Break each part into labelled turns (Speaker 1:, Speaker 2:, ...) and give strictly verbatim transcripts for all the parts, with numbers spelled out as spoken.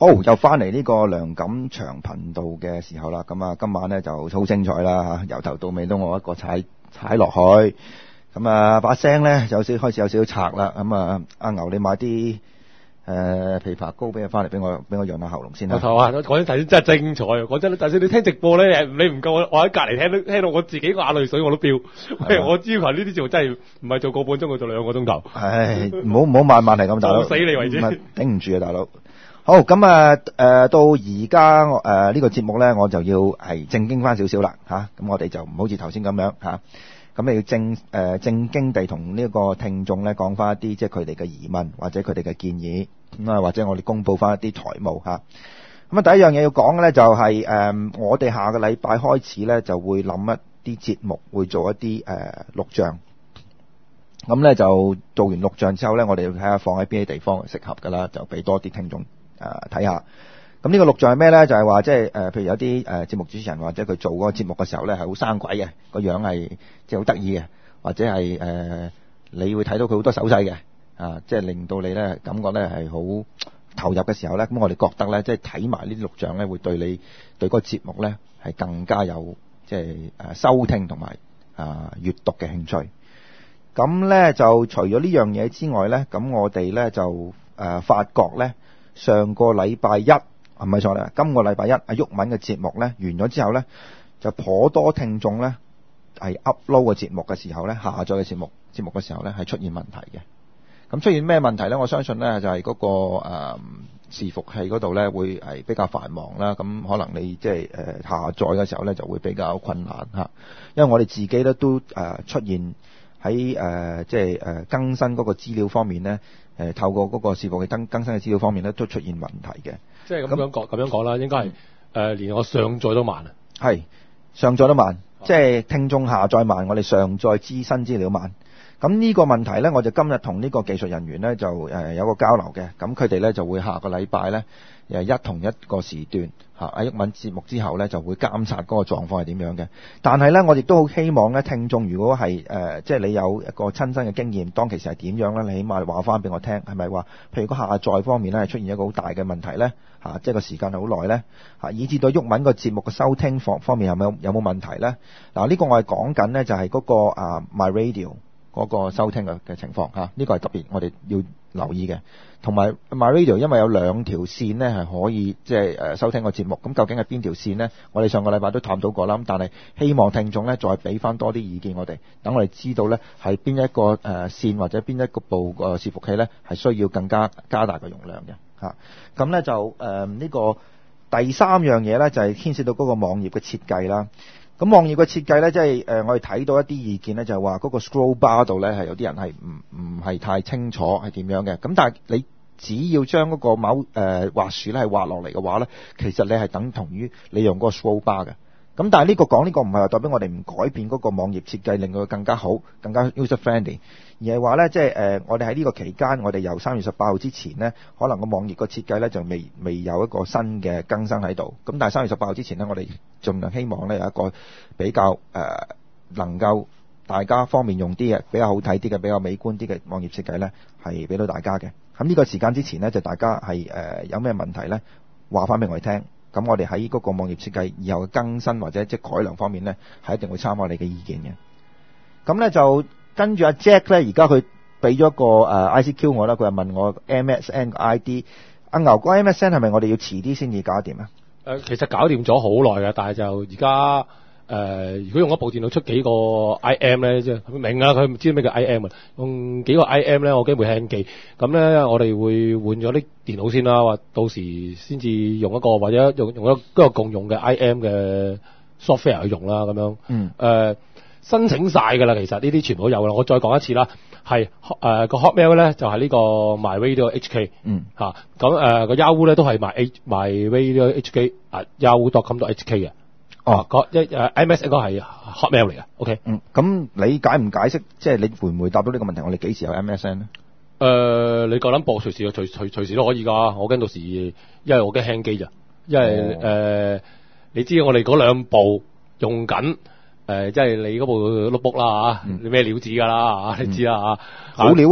Speaker 1: 好，又翻嚟呢個梁錦祥頻道嘅時候啦，咁啊今晚咧就好精彩啦嚇，由頭到尾都我一個踩踩落去，咁啊把聲咧有少開始有少少拆啦，咁啊阿牛你買啲誒、呃、枇杷膏俾我翻嚟，俾我俾我潤下喉嚨先啦。
Speaker 2: 頭啊，講真頭先真係精彩啊！講真，就算你聽直播咧，你唔夠我，我喺隔離聽到聽到我自己個眼淚水我都飆。我要求呢啲節目真係唔係做個半鐘，佢做兩個鐘頭。
Speaker 1: 唉，唔好唔好晚晚係咁大佬，
Speaker 2: 死你為止，
Speaker 1: 頂唔住啊大佬。好，咁啊誒到而家誒呢個節目咧，我就要係正經翻少少啦嚇，咁我哋就唔好似頭先咁樣嚇，咁你要正誒、呃、正經地同呢個聽眾咧講翻一啲即係佢哋嘅疑問或者佢哋嘅建議，咁啊或者我哋公佈翻一啲台務嚇。咁啊第一樣嘢要講嘅咧就係、是、誒、呃、我哋下個禮拜開始咧就會諗一啲節目，會做一啲誒、呃、錄像。咁咧就做完錄像之後咧，我哋要睇下放喺邊啲地方適合㗎啦，就俾多啲聽眾誒睇下。咁呢個錄像係咩咧？就係話即係誒，譬如有啲誒、呃、節目主持人或者佢做嗰個節目嘅時候咧，係好生鬼嘅，個樣係即係好得意嘅，或者係誒、呃、你會睇到佢好多手勢嘅，啊，即係令到你咧感覺咧係好投入嘅時候咧，咁我哋覺得咧，即係睇埋呢啲錄像咧，會對你對嗰個節目咧係更加有即係誒收聽同埋啊閱讀嘅興趣。咁咧就除咗呢樣嘢之外咧，咁我哋咧就誒、呃、發覺咧，上個禮拜一係咪錯咧？今個禮拜一阿毓民嘅節目咧完咗之後咧，就頗多聽眾咧係 upload 嘅節目嘅時候咧，下載嘅節目節目嘅時候咧係出現問題嘅。咁出現咩問題咧？我相信咧就係、是、嗰、那個誒伺服器嗰度咧會係比較繁忙啦。咁可能你即係誒下載嘅時候咧就會比較困難嚇，因為我哋自己咧都誒、呃、出現。喺誒即係誒更新嗰個資料方面咧，誒、呃、透過嗰個伺服器更更新嘅資料方面咧，都出現問題嘅。
Speaker 2: 即係咁樣講，咁樣講啦，應該係誒、呃、連我上載都慢啊。
Speaker 1: 係上載都慢，啊、即係聽眾下載慢，我哋上載資新資料慢。咁呢個問題咧，我就今日同呢個技術人員咧就誒、呃、有個交流嘅。咁佢哋咧就會下個禮拜咧誒一同一個時段嚇阿毓民節目之後咧就會監察嗰個狀況係點樣嘅。但係咧我亦都好希望咧聽眾如果係誒、呃、即係你有一個親身嘅經驗，當其時係點樣咧？你起碼話翻俾我聽，係咪話譬如個下載方面咧係出現一個好大嘅問題咧嚇、啊，即係個時間係好耐咧嚇，以至到毓民個節目嘅收聽方方面係咪有冇問題咧？嗱、啊、呢、呢個我係講緊咧就係嗰、嗰個啊 My Radio。嗰個收聽嘅嘅情況嚇，呢個係特別我哋要留意嘅。同埋 MyRadio 因為有兩條線呢係可以即係誒收聽個節目，咁究竟係邊條線呢？我哋上個禮拜都探討過啦，咁但係希望聽眾呢再俾翻多啲意見我哋，等我哋知道呢係邊一個誒線或者邊一個部誒伺服器呢係需要更加加大個容量嘅嚇。咁呢就誒呢、呃呢個第三樣嘢呢，就係牽涉到嗰個網頁嘅設計啦。咁網頁嘅設計咧，即係誒，我哋睇到一啲意見咧，就係話嗰個 scroll bar 度咧，係有啲人係唔唔係太清楚係點樣嘅。咁但係你只要將嗰個某誒滑鼠咧係滑落嚟嘅話咧，其實你係等同於你用嗰個 scroll bar 嘅。咁但係呢個講呢個唔係話代表我哋唔改變嗰個網頁設計，令佢更加好、更加 user friendly，而係話咧，即係誒，我哋喺呢個期間，我哋由三月十八號之前咧，可能個網頁個設計咧就未未有一個新嘅更新喺度。咁但係三月十八號之前咧，我哋盡量希望咧有一個比較誒、呃、能夠大家方便用啲嘅、比較好睇啲嘅、比較美觀啲嘅網頁設計咧，係俾到大家嘅。咁呢個時間之前咧，就大家係誒、呃、有咩問題咧，話翻俾我哋聽。咁我哋喺嗰個網頁設計以後嘅更新或者即係改良方面咧，係一定會參考你嘅意見嘅。咁咧就跟住阿 Jack 咧，而家佢俾咗個誒 I C Q 我啦，佢係問我 M S N 嘅 I D。阿牛哥 M S N 係咪我哋要遲啲先至搞掂啊？誒，
Speaker 2: 其實搞掂咗好耐嘅，但係就而家誒，如果用一部電腦出幾個 I M 咧，即係佢明啊，佢唔知咩叫 I M 啊，用幾個 I M 咧，我驚會 hang 機。咁咧，我哋會換咗啲電腦先啦，或到時先至用一個或者用用一個共用嘅 I M 嘅 software 去用啦，咁樣。嗯。誒、呃，申請晒㗎啦，其實呢啲全部都有啦。我再講一次啦，係誒個 Hotmail 咧就係、是、呢個 MyRadio H K。嗯。嚇、啊，咁誒個 Yahoo 咧都係 My MyRadio H K 啊 Yahoo dot com dot H K 嘅。哦，個一誒 M S 應該係 Hotmail 嚟嘅 ，OK。嗯，咁你解唔解釋，即係你回唔回答到呢個問題？我哋幾時有 M S N 咧？誒、呃，你夠膽播隨時，隨隨隨時都可以㗎。我驚到時，因為我驚 hang 機咋，因為誒、哦呃，你知我哋嗰兩部用緊，誒、呃，即係你嗰部 notebook 啦嚇，你咩料子㗎啦嚇，你知啦嚇。好料啊！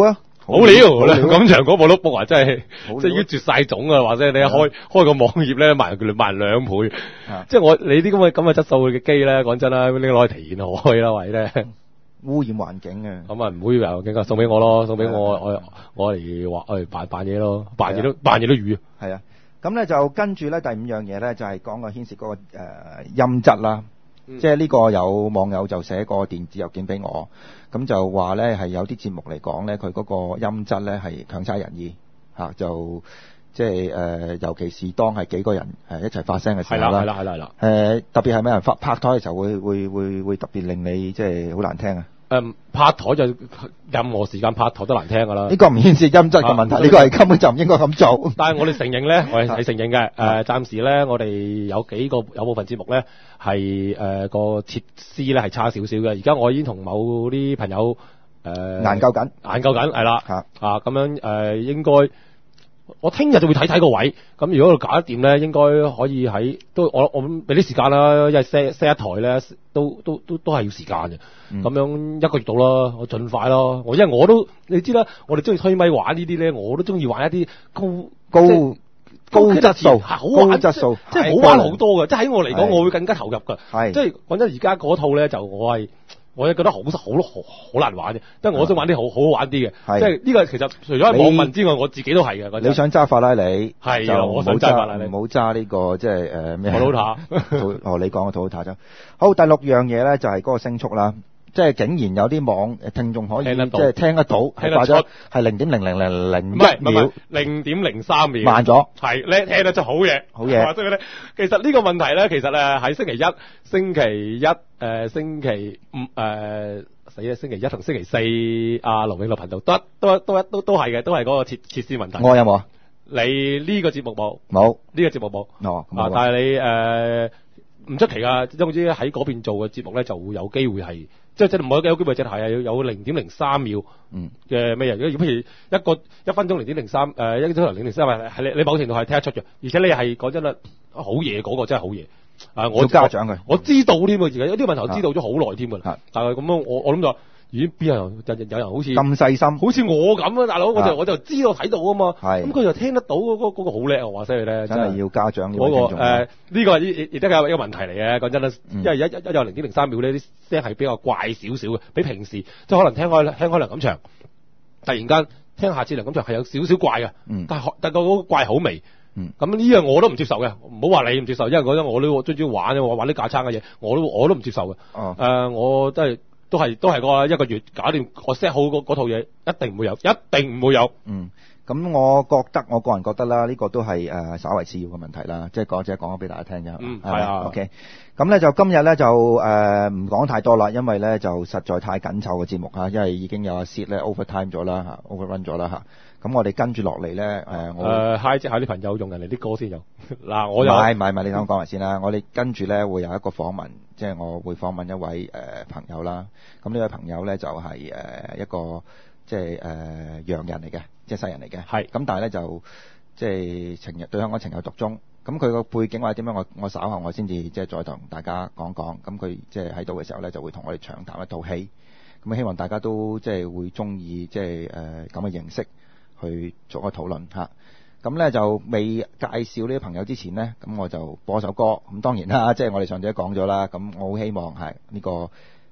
Speaker 2: 好料啦，咁長嗰部 notebook 啊，真係
Speaker 1: 好料
Speaker 2: 即係已經絕晒種啊！或者你一開開個網頁咧，賣佢賣兩倍，
Speaker 1: 啊
Speaker 2: 即係我你啲咁嘅咁嘅質素嘅機咧，講真啦，拎攞去填海啦，或者咧。
Speaker 1: 污染環境啊！
Speaker 2: 咁啊唔會有警告，送俾我咯，送俾我
Speaker 1: 係
Speaker 2: 我我嚟畫我嚟扮扮嘢咯，扮嘢
Speaker 1: 係
Speaker 2: 都扮嘢都語。
Speaker 1: 係啊，咁咧就跟住咧第五樣嘢咧就係講個牽涉嗰個誒音質啦。
Speaker 2: 嗯
Speaker 1: 即係呢個有網友就寫個電子郵件俾我，咁就話咧係有啲節目嚟講咧，佢嗰個音質咧係強差人意嚇，就即係誒，尤其是當係幾個人誒一齊發聲嘅時
Speaker 2: 係啦
Speaker 1: 候啦，
Speaker 2: 係啦係啦係啦。
Speaker 1: 誒特別係咩人發拍台嘅時候會會會會特別令你即係好難聽啊！
Speaker 2: 誒拍台就任何時間拍台都難聽㗎啦。
Speaker 1: 呢個唔牽涉音質嘅問題，
Speaker 2: 啊
Speaker 1: 呢個係根本就唔應該咁做。
Speaker 2: 但係我哋承認咧，我哋係承認嘅。誒暫時咧，我哋有幾個有部分節目咧係誒個設施咧係差少少嘅。而家我已經同某啲朋友誒
Speaker 1: 研究緊，
Speaker 2: 研究緊係啦。
Speaker 1: 嚇
Speaker 2: 啊咁樣誒應該。我聽日就會睇睇個位，咁如果佢搞得掂咧，應該可以喺都我我俾啲時間啦，因為 set set 一台咧都都都都係要時間嘅，咁、
Speaker 1: 嗯、
Speaker 2: 樣一個月到啦，我盡快咯。我因為我都你知啦，我哋中意推咪玩呢啲咧，我都中意玩一啲高
Speaker 1: 高
Speaker 2: 即
Speaker 1: 高質素、
Speaker 2: 好玩
Speaker 1: 高質素，
Speaker 2: 即係好玩好多嘅。即係喺我嚟講，我會更加投入㗎。
Speaker 1: 係
Speaker 2: 即係講真，而家嗰套咧就我係。我係覺得好好好好難玩嘅，即係我想玩啲好好好玩啲嘅，即係呢個其實除咗係網民之外，我自己都係嘅。
Speaker 1: 你想揸法拉利，
Speaker 2: 係
Speaker 1: 就
Speaker 2: 我想揸法拉利，
Speaker 1: 唔好揸呢個即係誒咩？
Speaker 2: 土魯塔，
Speaker 1: 哦，你講嘅土魯塔啫。好，第六樣嘢咧就係嗰個聲速啦。即係竟然有啲網聽眾可以即係聽得到，係話咗係零點零零零零一秒，
Speaker 2: 零點零三秒
Speaker 1: 慢咗，
Speaker 2: 係咧聽得出好嘢，
Speaker 1: 好嘢。
Speaker 2: 所以咧，其實呢個問題咧，其實誒喺星期一、星期一誒、呃、星期五誒死啦，星期一同星期四阿盧永樂頻道都都都都都係嘅，都係嗰個設設施問題。
Speaker 1: 我有冇啊？
Speaker 2: 你呢個節目冇，
Speaker 1: 冇
Speaker 2: 呢個節目冇。
Speaker 1: 哦，
Speaker 2: 啊，但係你誒唔出奇㗎，總之喺嗰邊做嘅節目咧，就會有機會係。即係真係唔係有機會，即係有有零點零三秒嘅咩人？如果譬如一個一分鐘零點零三，誒一個鐘頭零點零三，係你你某程度係聽得出嘅。而且你係講真啦，好嘢嗰個真係好嘢。啊，我
Speaker 1: 家長嘅，
Speaker 2: 我知道添喎，而家有啲問題我知道咗好耐添㗎。但係咁樣我我諗就。咦？邊有人有有人好似
Speaker 1: 咁細心，
Speaker 2: 好似我咁啊，大佬，我就我就知道睇到啊嘛。
Speaker 1: 係
Speaker 2: 咁佢就聽得到嗰、嗰個嗰、嗰個好叻啊！話犀利咧，
Speaker 1: 真係要家長呢
Speaker 2: 嗰、
Speaker 1: 個
Speaker 2: 誒呢個亦亦都係一個問題嚟嘅。講真啦，因為一一有零點零三秒呢啲聲係比較怪少少嘅，比平時即係可能聽開聽開梁錦祥，突然間聽下次梁錦祥係有少少怪嘅、嗯，但係但係嗰個怪好微。嗯，咁呢樣我都唔接受嘅，唔好話你唔接受，因為嗰陣我都最中意玩我玩啲架撐嘅嘢，我都我都唔接受嘅。哦，誒、呃，我真係。都係都係個一個月搞掂，我 set 好嗰套嘢，一定唔會有，一定唔會有。
Speaker 1: 嗯，咁我覺得我個人覺得啦，呢、這個都係誒、呃、稍為次要嘅問題啦，即係講者講咗俾大家聽啫。
Speaker 2: 嗯，係啊。
Speaker 1: OK，咁咧就今日咧就誒唔講太多啦，因為咧就實在太緊湊嘅節目嚇，因為已經有阿 Sid 咧 overtime 咗啦嚇 ，overrun 咗啦嚇。咁我哋跟住落嚟咧誒，我
Speaker 2: 誒 hi 即係啲朋友用人哋啲歌先有。嗱，我又
Speaker 1: 唔係唔係唔係，你等我講埋先啦。我哋跟住咧會有一個訪問，即係我會訪問一位誒、呃、朋友啦。咁呢位朋友咧就係、是、誒、呃、一個即係誒洋人嚟嘅，即係西人嚟嘅。係。咁但係咧就即係情日對香港情有獨鍾。咁佢個背景或者點樣，我我稍後我先至即係再同大家講講。咁佢即係喺度嘅時候咧，就會同我哋長談一套戲。咁希望大家都即係會中意即係誒咁嘅形式去做個討論嚇。咁咧就未介紹呢啲朋友之前呢，咁我就播首歌。咁當然啦，即係我哋上次都講咗啦。咁我好希望係呢個誒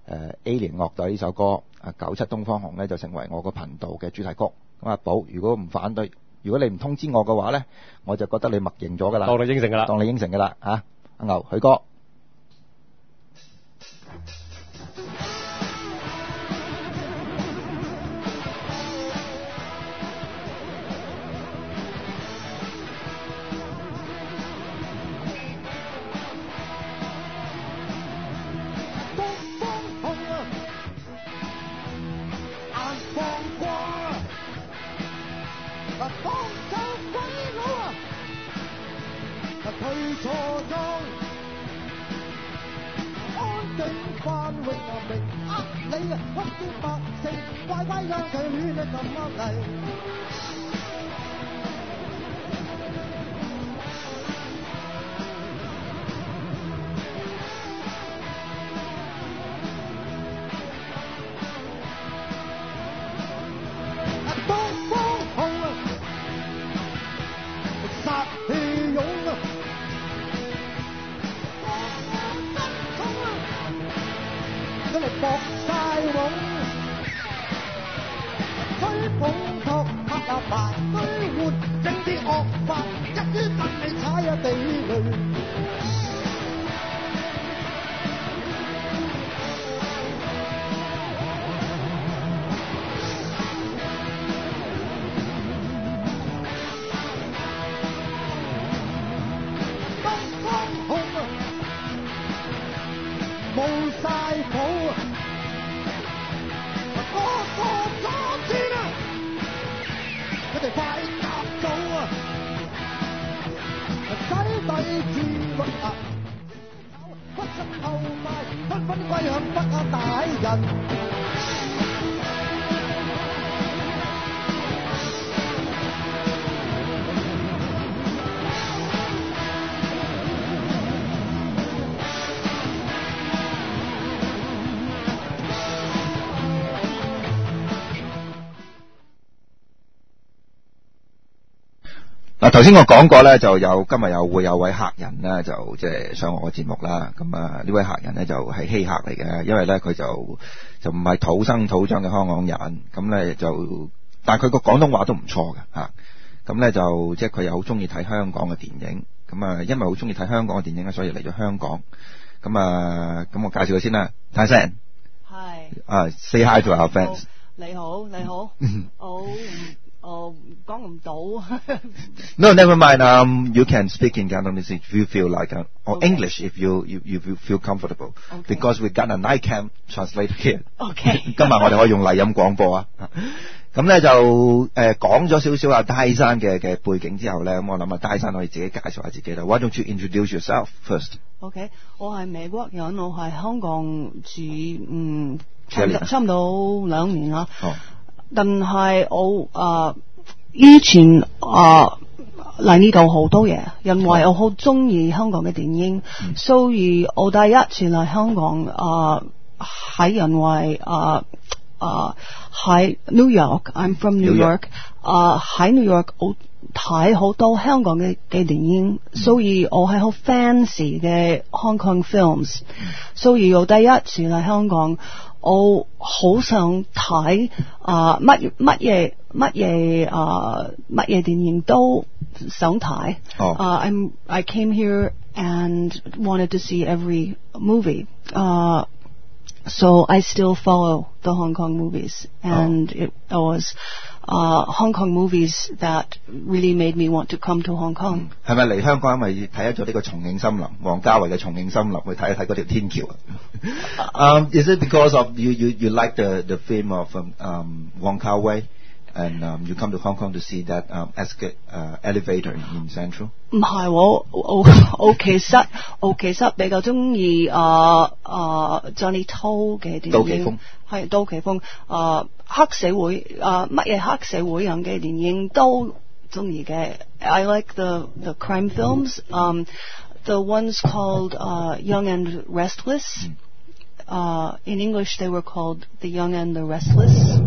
Speaker 1: Alien 樂隊呢首歌啊，九七東方紅咧就成為我個頻道嘅主題曲。咁阿寶，如果唔反對，如果你唔通知我嘅話咧，我就覺得你默認咗㗎啦，
Speaker 2: 當你應承㗎啦，
Speaker 1: 當你應承㗎啦嚇。阿牛許哥。
Speaker 3: 東搏晒懵，追捧托拍下白居活，整啲惡法，一於等你踩下地雷。冇晒譜，個個阻戰啊！佢哋快搭組啊！洗底自律啊！屈身後快，紛紛歸向北亞大人。
Speaker 1: 嗱，頭先我講過咧，就有今日有會有位客人咧，就即係上我嘅節目啦。咁啊，呢位客人咧就係稀客嚟嘅，因為咧佢就就唔係土生土長嘅香港人，咁咧就但係佢個廣東話都唔錯嘅嚇。咁咧就即係佢又好中意睇香港嘅電影，咁啊因為好中意睇香港嘅電影咧，所以嚟咗香港。咁啊咁我介紹佢先啦，泰森。
Speaker 4: 係。
Speaker 1: 啊 ，say hi to our fans。
Speaker 4: 你好，你好。我我講唔到。
Speaker 1: No, never mind. Um, you can speak in Cantonese if you feel like, uh, or
Speaker 4: Okay.
Speaker 1: English if you you you feel comfortable.
Speaker 4: Okay.
Speaker 1: Because we got a night cam translator here.
Speaker 4: OK。
Speaker 1: 今日我哋可以用麗音廣播啊。咁咧就誒講咗少少阿戴生嘅嘅背景之後咧，咁我諗啊戴生可以自己介紹下自己啦。Why don't you introduce yourself first?
Speaker 4: OK， 我係美國人，我喺香港住嗯差唔
Speaker 1: 幾年啊
Speaker 4: 多差唔多兩年啦。
Speaker 1: 哦。
Speaker 4: 但係我啊、呃、以前啊嚟呢度好多嘢，因為我好中意香港嘅電影，
Speaker 1: 嗯、
Speaker 4: 所以我第一次嚟香港啊係因為啊啊喺 New York，I'm from New York， 啊喺 New York 我睇好多香港嘅嘅電影，嗯、所以我係好 fancy 嘅 Hong Kong films，、嗯、所以我第一次嚟香港。我好想睇啊乜乜嘢乜嘢啊乜嘢電影都想睇。
Speaker 1: Oh.
Speaker 4: Uh, I'm I came here and wanted to see every movie. Uh, so I still follow the Hong Kong movies, and oh. it, it was uh, Hong Kong movies that really made me want to come to Hong Kong.
Speaker 1: 係咪嚟香港因為睇咗呢個重慶森林，王家衛嘅重慶森林去睇一睇嗰條天橋啊？ um, is it because of you you you like the the film of um, um, Wong Kar-wai and um, you come to Hong Kong to see that um, escape uh, elevator in Central?
Speaker 4: 唔係我我我其實我其實比較中意啊啊 Johnny To 嘅電影，
Speaker 1: 杜琪峰
Speaker 4: 係杜琪峰啊黑社會啊乜嘢黑社會人嘅電影都中意嘅。I like the the crime films, um, the ones called uh, Young and Restless. Uh, in English, they were called The Young and the Restless.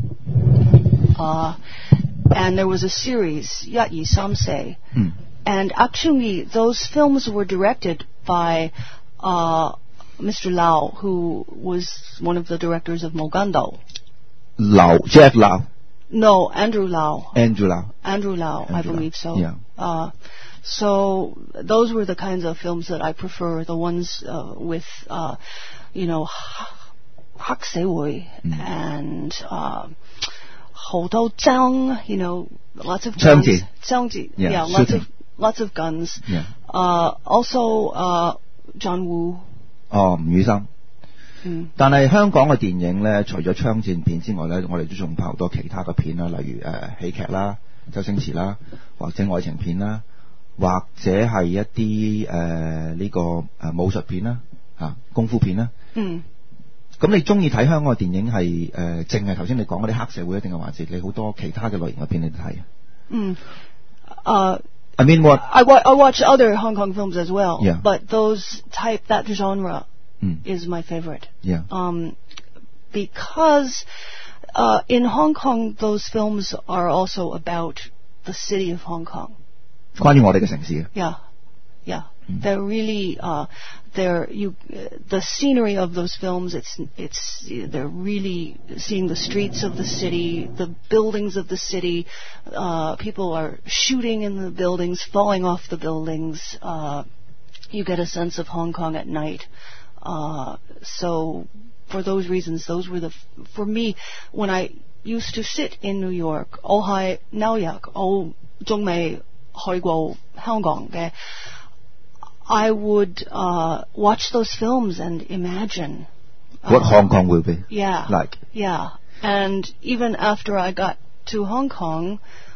Speaker 4: Uh, and there was a series, 一二三四.
Speaker 1: Mm.
Speaker 4: And actually, those films were directed by uh, Mister Lau, who was one of the directors of Mogando.
Speaker 1: Lau, Jeff Lau.
Speaker 4: No, Andrew Lau.
Speaker 1: Andrew Lau.
Speaker 4: Andrew Lau, Andrew I believe
Speaker 1: Lau.
Speaker 4: so.
Speaker 1: Yeah.
Speaker 4: Uh, so those were the kinds of films that I prefer, the ones uh, with, uh, you know, 黑社會
Speaker 1: mm.
Speaker 4: and uh, 好多槍, you know, lots of
Speaker 1: guns.
Speaker 4: 槍戰.
Speaker 1: Yeah,
Speaker 4: yeah lots
Speaker 1: shooting.
Speaker 4: of lots of guns.
Speaker 1: Yeah.
Speaker 4: Uh, also, uh, John Woo.
Speaker 1: 哦，吳宇森。
Speaker 4: 嗯，
Speaker 1: 但係香港嘅電影咧，除咗槍戰片之外咧，我哋都仲拍好多其他嘅片啦，例如誒、呃、喜劇啦、周星馳啦，或者愛情片啦，或者係一啲誒呢個誒、呃、武術片啦、嚇、啊、功夫片啦。
Speaker 4: 嗯。
Speaker 1: 咁你中意睇香港嘅電影係誒淨係頭先你講嗰啲黑社會，定係還是你好多其他嘅類型嘅片你睇啊？
Speaker 4: 嗯，誒、uh,
Speaker 1: I mean what?
Speaker 4: I, wa- I watch other Hong Kong films as well.
Speaker 1: Yeah.
Speaker 4: But those type, that genre
Speaker 1: mm.
Speaker 4: is my favorite.
Speaker 1: Yeah.
Speaker 4: Um, because uh, in Hong Kong, those films are also about the city of Hong Kong.
Speaker 1: 關於我哋嘅城市嘅。
Speaker 4: Yeah, yeah. They're really, uh, they're you. Uh, the scenery of those films. It's it's they're really seeing the streets of the city, the buildings of the city. Uh, people are shooting in the buildings, falling off the buildings. Uh, you get a sense of Hong Kong at night. Uh, so for those reasons, those were the f- for me when I used to sit in New York. 我係紐約，我仲未去過香港嘅。I would uh, watch those films and imagine
Speaker 1: what
Speaker 4: uh,
Speaker 1: Hong Kong will be
Speaker 4: yeah,
Speaker 1: like.
Speaker 4: Yeah, and even after I got to Hong Kong,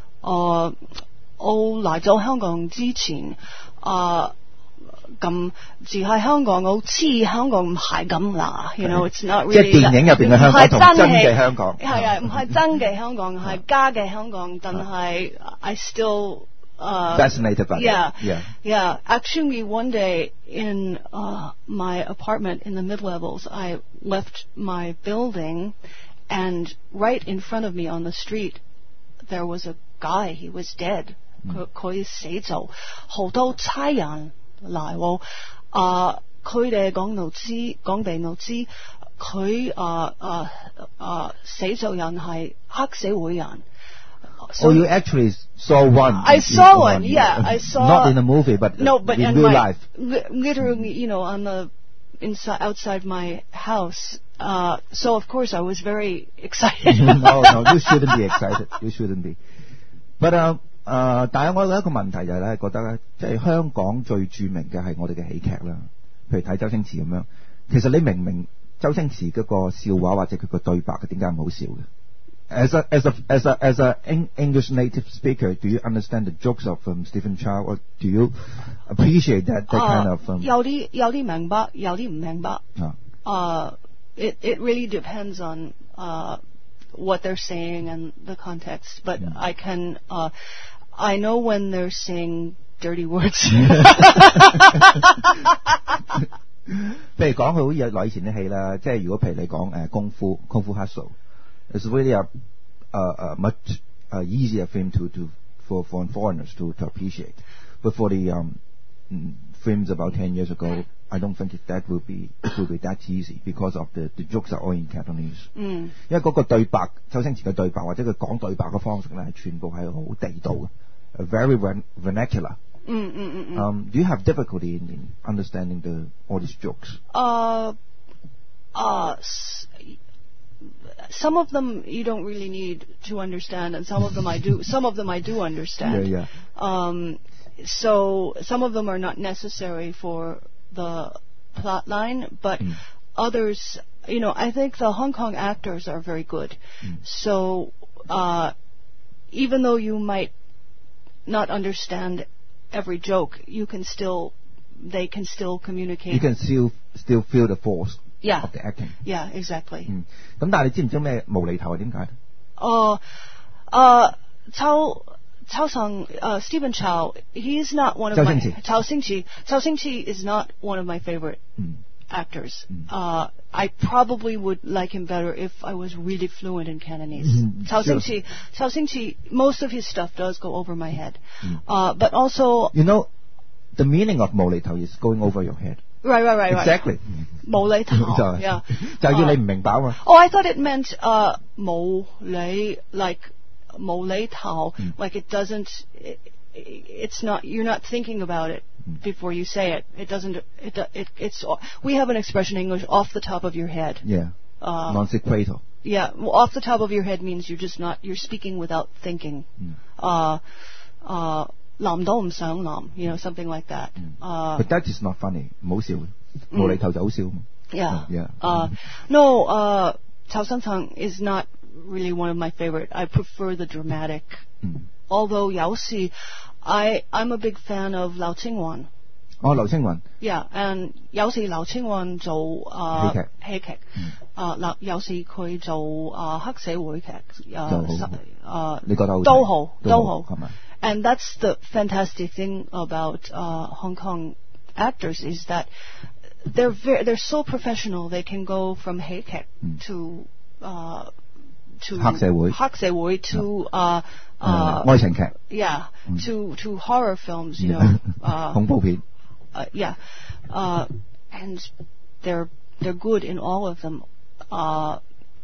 Speaker 4: uh, 我嚟咗香港之前，啊咁住喺香港，我知香港唔係咁啦。You know, it's not
Speaker 1: 即係
Speaker 4: really
Speaker 1: 電影入邊嘅香港同真嘅香港。
Speaker 4: 係啊，唔係真嘅香港，係假嘅香港，但係 I still Uh,
Speaker 1: fascinated by
Speaker 4: yeah,
Speaker 1: that. Yeah.
Speaker 4: Yeah. Actually, one day in uh, my apartment in the mid-levels, I left my building, and right in front of me on the street, there was a guy. He was dead. 佢佢死咗，好多差人嚟喎。啊，佢哋講到知，講俾我知，佢啊啊啊死咗人係黑社會人。
Speaker 1: So oh, you actually saw one?
Speaker 4: I saw one, yeah. I saw
Speaker 1: not in a movie, but
Speaker 4: no, but
Speaker 1: in
Speaker 4: in
Speaker 1: real
Speaker 4: my,
Speaker 1: life.
Speaker 4: Li- literally, you know, on the inside, outside my house. Uh, so of course I was very excited.
Speaker 1: no, no, you shouldn't be excited. You shouldn't be. But 誒誒，但係我有一個問題就係咧，覺得咧，即係香港最著名嘅係我哋嘅喜劇啦，譬如睇周星馳咁樣。其實你明唔明周星馳嗰個笑話或者佢個對白嘅點解唔好笑嘅？ As a as a as a as a English native speaker, do you understand the jokes of um, Stephen Chow, or do you appreciate that that kind of? Um,
Speaker 4: 有啲有啲明白，有啲唔明白。
Speaker 1: 啊
Speaker 4: Uh, it it really depends on uh, what they're saying and the context. But
Speaker 1: Mm.
Speaker 4: I can uh, I know when they're saying dirty words.
Speaker 1: 譬如講佢好似耐以前啲戲啦，即係如果譬如你講誒功夫功夫 hustle。It's really a, a, a much uh, easier film to, to for, for foreigners to, to appreciate. But for the um, films about ten years ago, I don't think it, that will be it will be that easy because of the, the jokes are all in Cantonese.
Speaker 4: 嗯，
Speaker 1: 因為嗰個對白，周星馳嘅對白或者佢講對白嘅方式咧，係全部係好地道嘅 ，very vernacular.
Speaker 4: 嗯嗯嗯嗯。
Speaker 1: Um, do you have difficulty in, in understanding the all these jokes?
Speaker 4: Uh, uh. S- Some of them you don't really need to understand, and some of them I do. Some of them I do understand.
Speaker 1: Yeah, yeah.
Speaker 4: Um, so some of them are not necessary for the plot line, but
Speaker 1: Mm.
Speaker 4: others, you know, I think the Hong Kong actors are very good.
Speaker 1: Mm.
Speaker 4: So uh, even though you might not understand every joke, you can still, they can still communicate.
Speaker 1: You can still still feel the force.
Speaker 4: Yeah.
Speaker 1: Of the acting.
Speaker 4: Yeah, exactly.
Speaker 1: 嗯，咁但係你知唔知咩無厘頭係點解？
Speaker 4: Uh, uh, Cao, Cao Sang, uh, Stephen Chow, he is not one of
Speaker 1: Cao
Speaker 4: my...
Speaker 1: Xingqi.
Speaker 4: Cao Xingqi. Cao Xingqi is not one of my favorite
Speaker 1: 嗯
Speaker 4: actors.
Speaker 1: Mm.
Speaker 4: Uh, I probably would like him better if I was really fluent in Cantonese.
Speaker 1: Mm,
Speaker 4: Cao
Speaker 1: sure.
Speaker 4: Xingqi, Cao Xingqi, most of his stuff does go over my head.
Speaker 1: Mm.
Speaker 4: Uh, but also...
Speaker 1: You know, the meaning of 無厘頭 is going over your head.
Speaker 4: Right, right, right, right.
Speaker 1: Exactly.
Speaker 4: 無厘頭,
Speaker 1: 就係
Speaker 4: yeah.
Speaker 1: 就係要你唔明白嘛。
Speaker 4: Oh, I thought it meant uh, 無厘, like 無厘頭,
Speaker 1: Mm.
Speaker 4: like it doesn't. It, it's not. You're not thinking about it
Speaker 1: Mm.
Speaker 4: before you say it. It doesn't. It, it. It's. We have an expression in English: off the top of your head.
Speaker 1: Yeah.
Speaker 4: Uh,
Speaker 1: non sequitur.
Speaker 4: yeah. Well, off the top of your head means you're just not. You're speaking without thinking.
Speaker 1: Mm.
Speaker 4: Uh, uh, 諗都唔想諗, you know, something like that. Uh,
Speaker 1: But that is not funny. 唔好笑嘅，無厘頭就好笑嘛。
Speaker 4: Yeah.
Speaker 1: Yeah.
Speaker 4: Uh, no, uh, Cao Sang is not really one of my favorite. I prefer the dramatic.
Speaker 1: Mm.
Speaker 4: Although Yao Si, I, I'm a big fan of Lau Qingwan.
Speaker 1: 哦，劉青雲
Speaker 4: Yeah, and 有時劉青雲做啊
Speaker 1: 喜劇
Speaker 4: 喜劇，啊嗱有時佢做啊黑社會劇，啊
Speaker 1: 就好
Speaker 4: 啊
Speaker 1: 你覺得好睇
Speaker 4: 都好都好
Speaker 1: 係咪？
Speaker 4: And that's the fantastic thing about uh, Hong Kong actors is that they're very, they're so professional. They can go from 喜劇
Speaker 1: Mm.
Speaker 4: to uh, to
Speaker 1: 黑社會
Speaker 4: 黑社會 to uh, uh,
Speaker 1: 誒愛情劇
Speaker 4: yeah
Speaker 1: Mm.
Speaker 4: to to horror films. You know. Uh,
Speaker 1: 恐怖片
Speaker 4: uh, yeah, uh, and they're they're good in all of them. Uh,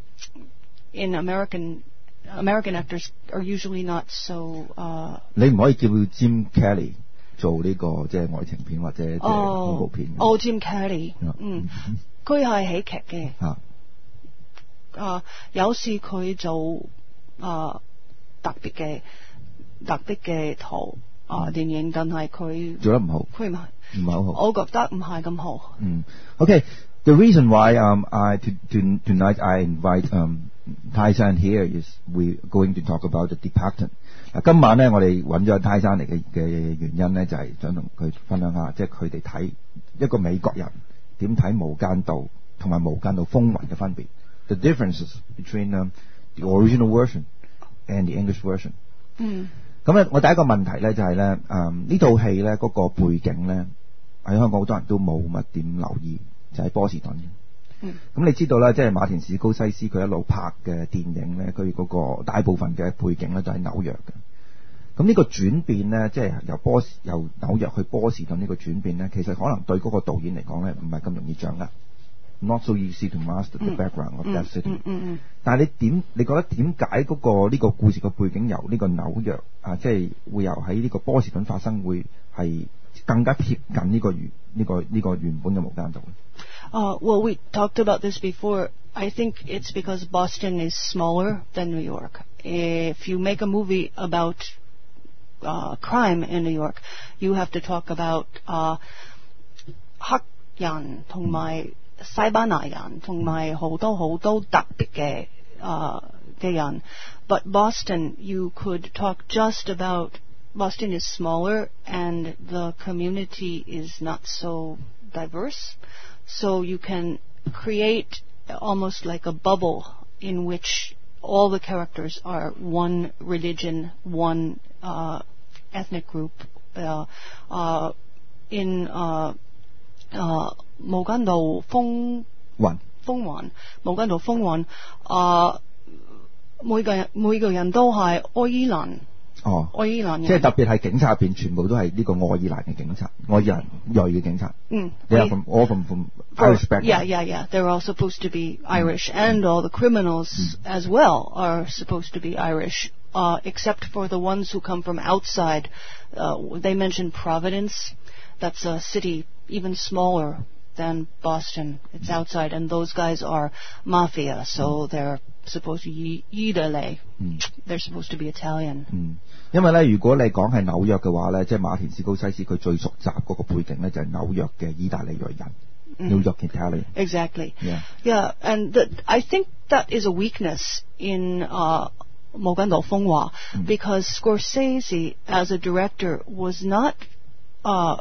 Speaker 4: in American American actors are usually not so. Uh,
Speaker 1: 你唔可以叫 Jim Kelly 做呢個即係愛情片或者即係恐怖片。
Speaker 4: 哦 ，Jim Kelly，嗯，佢係喜劇嘅。
Speaker 1: 啊，
Speaker 4: 啊，有時佢做啊特別嘅特別嘅套啊電影，但係佢
Speaker 1: 做得唔好，
Speaker 4: 佢唔係
Speaker 1: 唔係好好。
Speaker 4: 我覺得唔係咁好。
Speaker 1: 嗯 ，OK。The reason why um, I to, to, tonight I invite um, Tai San here is we're going to talk about The Departed。嗱，今晚咧我哋揾咗泰山嚟嘅嘅原因咧，就係、是、想同佢分享下，即係佢哋睇一個美國人點睇《無間道》同埋《無間道風雲》嘅分別。The differences between、um, the original version and the English version。
Speaker 4: 嗯。
Speaker 1: 咁咧，我第一個問題咧就係、是、咧，誒呢套戲咧嗰個背景咧喺香港好多人都冇乜點留意。就係波士頓嘅，嗯，咁你知道啦，即係馬田史高西斯佢一路拍嘅電影咧，佢嗰個大部分嘅背景咧就喺紐約嘅。咁呢個轉變咧，即係由波由紐約去波士頓呢個轉變咧，其實可能對嗰個導演嚟講咧，唔係咁容易掌握。Not so easy to master the background of that city。嗯嗯。但係你點？你覺得點解嗰個呢個故事嘅背景由呢個紐約啊，即係會由喺呢個波士頓發生，會係更加貼近呢個原呢個呢個原本嘅無間道咧
Speaker 4: ？Uh, well, we talked about this before. I think it's because Boston is smaller than New York. If you make a movie about uh, crime in New York, you have to talk about uh, 黑人同埋西班牙人同埋好多好多特別嘅uh, 嘅人。But Boston, you could talk just about Boston is smaller and the community is not so diverse. So you can create almost like a bubble in which all the characters are one religion, one uh, ethnic group. Uh, uh, in uh, uh, 無間道風雲風雲無間道風雲啊，每個人每個人都係愛爾蘭。
Speaker 1: 哦，
Speaker 4: 愛爾蘭人，
Speaker 1: 即係特別係警察入邊，全部都係呢個愛爾蘭嘅警察，愛爾蘭裔嘅警察。嗯 ，They are from all from from Irish background.
Speaker 4: Yeah, yeah, yeah. They're all supposed to be Irish, mm. and all the criminals mm. as well are supposed to be Irish, uh, except for the ones who come from outside. Uh, they mentioned Providence. That's a city even smaller than Boston. It's outside, and those guys are mafia, so they're supposed to be Italy. They're supposed to be Italian.
Speaker 1: 嗯，因為咧，如果你講係紐約嘅話咧，即係馬田史高西斯佢最熟習嗰個背景咧，就係紐約嘅意大利裔人。New York Italian.
Speaker 4: Exactly.
Speaker 1: Yeah.
Speaker 4: Yeah, and the, I think that is a weakness in uh, 無間道風華 mm. because Scorsese, as a director, was not uh,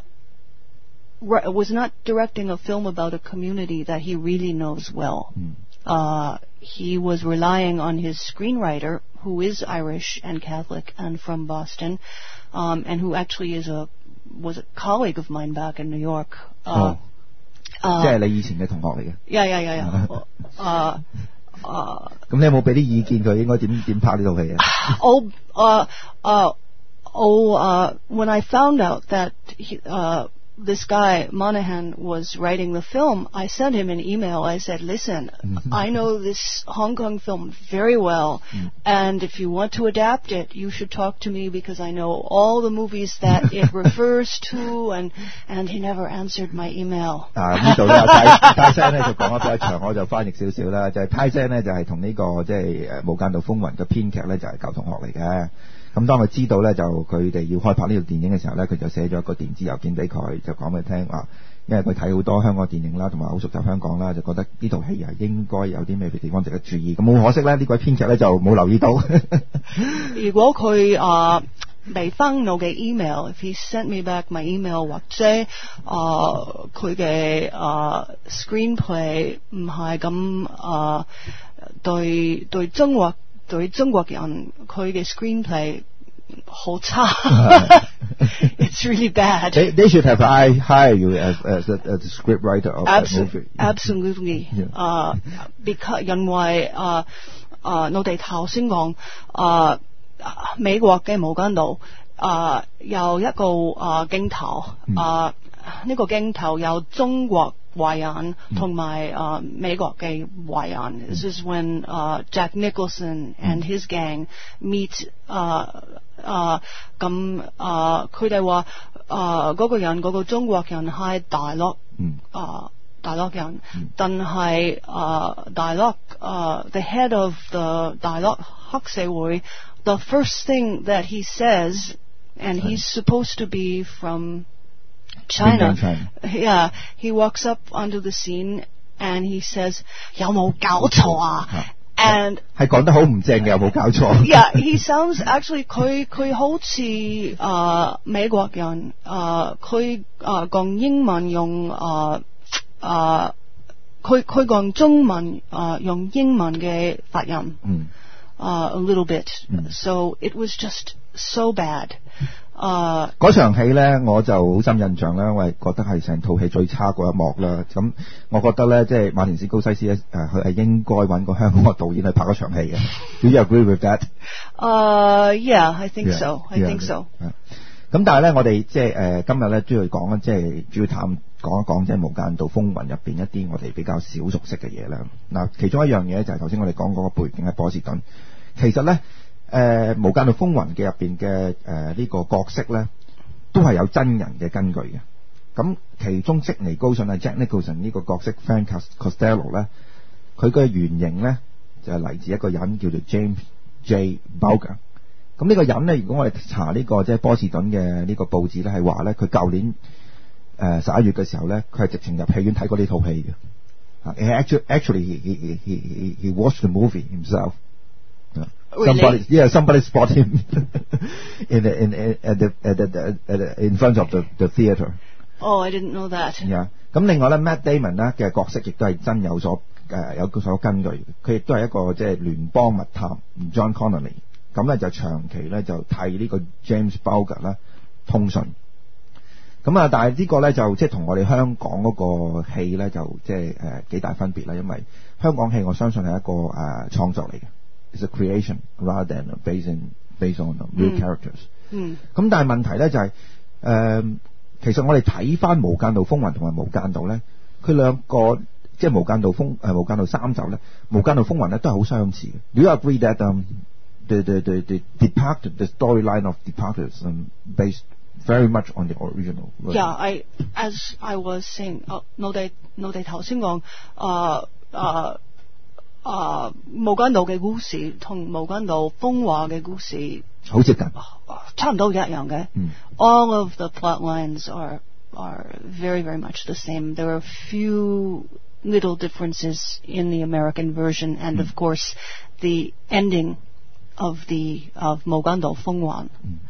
Speaker 4: was not directing a film about a community that he really knows well. Mm. Uh, he was relying on his screenwriter, who is Irish and Catholic and from Boston, um, and who actually is a was a colleague of mine back in New York. Uh,
Speaker 1: oh. 即係你以前嘅同學嚟嘅。
Speaker 4: Yeah, yeah, yeah, yeah. 誒誒。
Speaker 1: 咁你有冇俾啲意見佢應該點點拍呢套戲啊？
Speaker 4: 我誒誒我誒 when I found out that he, uh, this guy Monahan was writing the film, I sent him an email. I said, "Listen, I know this Hong Kong film very well, and if you want to adapt it, you should talk to me because I know all the movies that it refers to." And and he never answered my email.
Speaker 1: 啊，呢度咧泰泰聲咧就講得比較長，我就翻譯少少啦。就係泰聲咧就係同呢個即係誒《無間道風雲》嘅編劇咧就係舊同學嚟嘅。咁當佢知道咧，就佢哋要開拍呢套電影嘅時候咧，佢就寫咗一個電子郵件俾佢，就講俾佢聽話，因為佢睇好多香港電影啦，同埋好熟習香港啦，就覺得呢套戲係應該有啲咩地方值得注意。咁好可惜咧，呢位編劇咧就冇留意到。
Speaker 4: 如果佢啊未翻我嘅 email，if he sent me back my email， 或者啊佢嘅啊 screenplay 唔係咁啊對對中國。對中國人佢嘅 screenplay 好差，it's really bad.
Speaker 1: They, they should have hired you as as a, as a script writer of that movie.
Speaker 4: Absolutely. 啊 because 因為啊啊我哋頭先講啊美國嘅無間道啊有一個啊鏡頭啊呢個鏡頭有中國華人同埋啊美國嘅華人。This is when uh, Jack Nicholson and his gang meet 啊啊咁啊佢哋話啊嗰個人嗰個中國人係大陸啊大陸人，但係啊大陸啊 the head of the 大陸黑社會 the first thing that he says and he's supposed to be from China.
Speaker 1: China.
Speaker 4: Yeah, he walks up onto the scene and he says 有冇搞錯啊 and
Speaker 1: 係講得好唔正嘅，有冇搞錯
Speaker 4: yeah, he sounds actually 佢佢好似啊美國人啊佢啊講英文用啊啊佢佢講中文啊用英文嘅發音。
Speaker 1: 嗯
Speaker 4: Uh, a little bit. So it was just so bad. 啊！
Speaker 1: 嗰場戲咧，我就好深印象啦，因為覺得係成套戲最差嗰一幕啦。咁我覺得咧，即係馬田史高西斯咧，誒，佢係應該揾個香港嘅導演去拍嗰場戲嘅。Do you agree with that?
Speaker 4: Uh, yeah, I think so. I
Speaker 1: Yeah,
Speaker 4: think so.
Speaker 1: 咁但係咧，我哋即係誒今日咧都要講咧，即係主要談講一講即係《無間道風雲》入邊一啲我哋比較少熟悉嘅嘢啦。嗱，其中一樣嘢就係頭先我哋講嗰個背景喺波士頓。其實咧，誒、呃《無間道風雲》嘅入邊嘅誒呢個角色咧，都係有真人嘅根據嘅。咁其中悉尼高遜係 Jack Nicholson 呢個角色 Frank Costello 咧，佢嘅原型咧就係、是、嚟自一個人叫做 James J. Bulger。咁呢個人咧，如果我哋查呢、這個即係波士頓嘅呢個報紙咧，係話咧佢舊年誒十一月嘅時候咧，佢係直情入戲院睇過呢套戲嘅。啊 ，actually actually he he he he watched the movie himself. Somebody, yeah, somebody spot him in the, in at the at the, at the in front of the the theater.
Speaker 4: Oh, I didn't know that.
Speaker 1: Yeah. 咁另外咧 ，Matt Damon 咧嘅角色亦都係真有所誒有所根據嘅。佢亦都係一個即係聯邦密探 John Connolly。咁咧就長期咧就替呢個 James Bulger 咧通訊。咁啊，但係呢個咧就即係同我哋香港嗰個戲咧就即係誒幾大分別啦。因為香港戲我相信係一個誒、呃、創作嚟嘅。It's a creation rather than based on based on real characters。
Speaker 4: 嗯。
Speaker 1: 咁但係問題咧就係、是、誒、呃，其實我哋睇翻《無間道風雲》同埋《無間道》咧，佢兩個即係《無間道風》誒《無間道三集》咧，《無間道風雲》咧都係好相似嘅。Do you agree that um the the the the Departed the storyline of Departed is um, based very much on the original?
Speaker 4: Yeah, I as I was saying，哦，我哋我哋頭先講誒誒。啊，無間道嘅故事同無間道風華嘅故事
Speaker 1: 好接近，
Speaker 4: 差唔多一樣嘅。
Speaker 1: 嗯
Speaker 4: All of the plot lines are are very very much the same. There are a few little differences in the American version, and of course, the ending of the of 無間道風華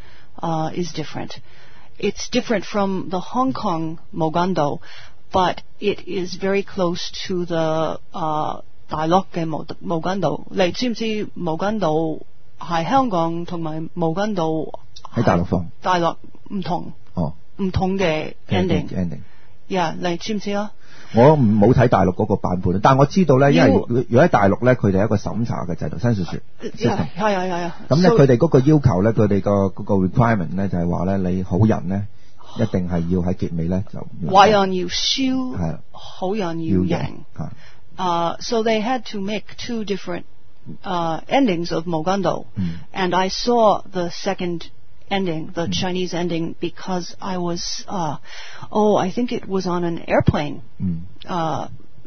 Speaker 4: uh, is different. It's different from the Hong Kong 無間道, but it is very close to the uh,大陸嘅無無間道。你知唔知無間道係香港同埋無間道
Speaker 1: 喺大陸放？
Speaker 4: 大陸唔同，
Speaker 1: 哦，
Speaker 4: 唔同嘅 ending。
Speaker 1: ending。
Speaker 4: Yeah， 你知唔知啊？
Speaker 1: 我唔冇睇大陸嗰個版本，但係我知道咧，因為如果喺大陸咧，佢哋有一個審查嘅制度，新說說。
Speaker 4: 係係係係。
Speaker 1: 咁咧，佢哋嗰個要求咧，佢哋個嗰個 requirement 咧，就係話咧，你好人咧，一定係要喺結尾咧就
Speaker 4: 壞人要輸，
Speaker 1: 係
Speaker 4: 好人要贏。Uh, so they had to make two different uh, endings of 無間道,
Speaker 1: mm.
Speaker 4: and I saw the second ending, the mm. Chinese ending, because I was, uh, oh, I think it was on an airplane.
Speaker 1: Mm.
Speaker 4: Uh,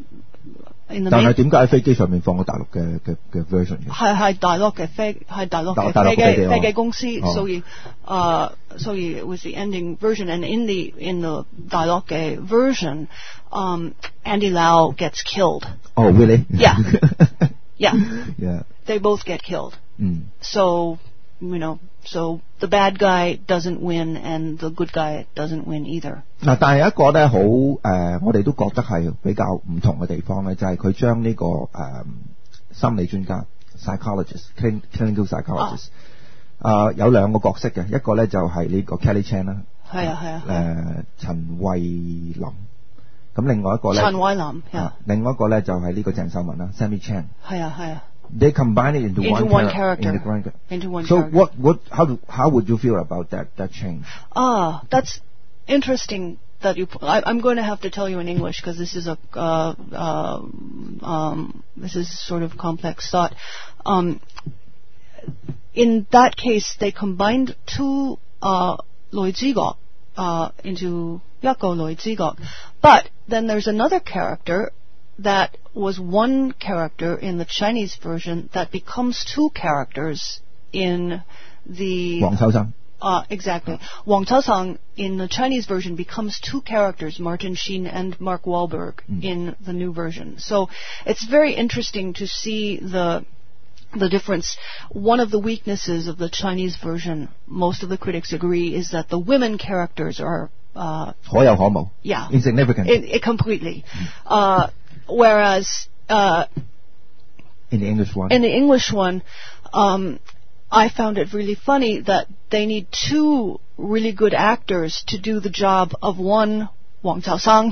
Speaker 4: in the
Speaker 1: 但係點解喺飛機上面放個大陸嘅嘅嘅 version 嘅？
Speaker 4: 係係大陸嘅飛係大陸嘅飛機飛機公司，所以誒所以 it was the ending version, and in the in the 大陸嘅 version, um, Andy Lau gets killed.
Speaker 1: Oh, really?
Speaker 4: Yeah, yeah,
Speaker 1: yeah.
Speaker 4: They both get killed.
Speaker 1: Mm.
Speaker 4: So you know, so the bad guy doesn't win, and the good guy doesn't win either.
Speaker 1: 嗱，但係一個咧好誒，我哋都覺得係比較唔同嘅地方咧，就係佢將呢個誒、呃、心理專家 psychologist clinical psychologist 啊、呃、有兩個角色嘅，一個咧就係呢個 Kelly Chan 啦，
Speaker 4: 係啊係啊，
Speaker 1: 誒陳慧琳，咁另外一個咧
Speaker 4: 陳慧琳，啊，
Speaker 1: 另外一個咧就係呢個鄭秀文啦 ，Sammy Chan，
Speaker 4: 係啊係啊。
Speaker 1: They combine it into,
Speaker 4: Into
Speaker 1: one,
Speaker 4: one
Speaker 1: chara-
Speaker 4: character.
Speaker 1: Into one,
Speaker 4: Into one
Speaker 1: so
Speaker 4: character.
Speaker 1: what? What? How? Do, how would you feel about that? That change?
Speaker 4: Ah, that's interesting that you. I, I'm going to have to tell you in English because this is a uh, uh, um, this is sort of complex thought. Um, in that case, they combined two uh, Loi Zigok uh, into Yako Loi Zigok, but then there's another character that was one character in the Chinese version that becomes two characters in the
Speaker 1: Wang Chaosang.
Speaker 4: Uh, exactly. Wang Chaosang in the Chinese version becomes two characters, Martin Sheen and Mark Wahlberg,
Speaker 1: Mm.
Speaker 4: in the new version. So it's very interesting to see the the difference. One of the weaknesses of the Chinese version, most of the critics agree, is that the women characters are uh,
Speaker 1: 可有可無
Speaker 4: yeah
Speaker 1: insignificant
Speaker 4: it, it completely. Uh, whereas uh,
Speaker 1: in the English one.
Speaker 4: in the English one, um, I found it really funny that they need two really good actors to do the job of one Wang Chaosang.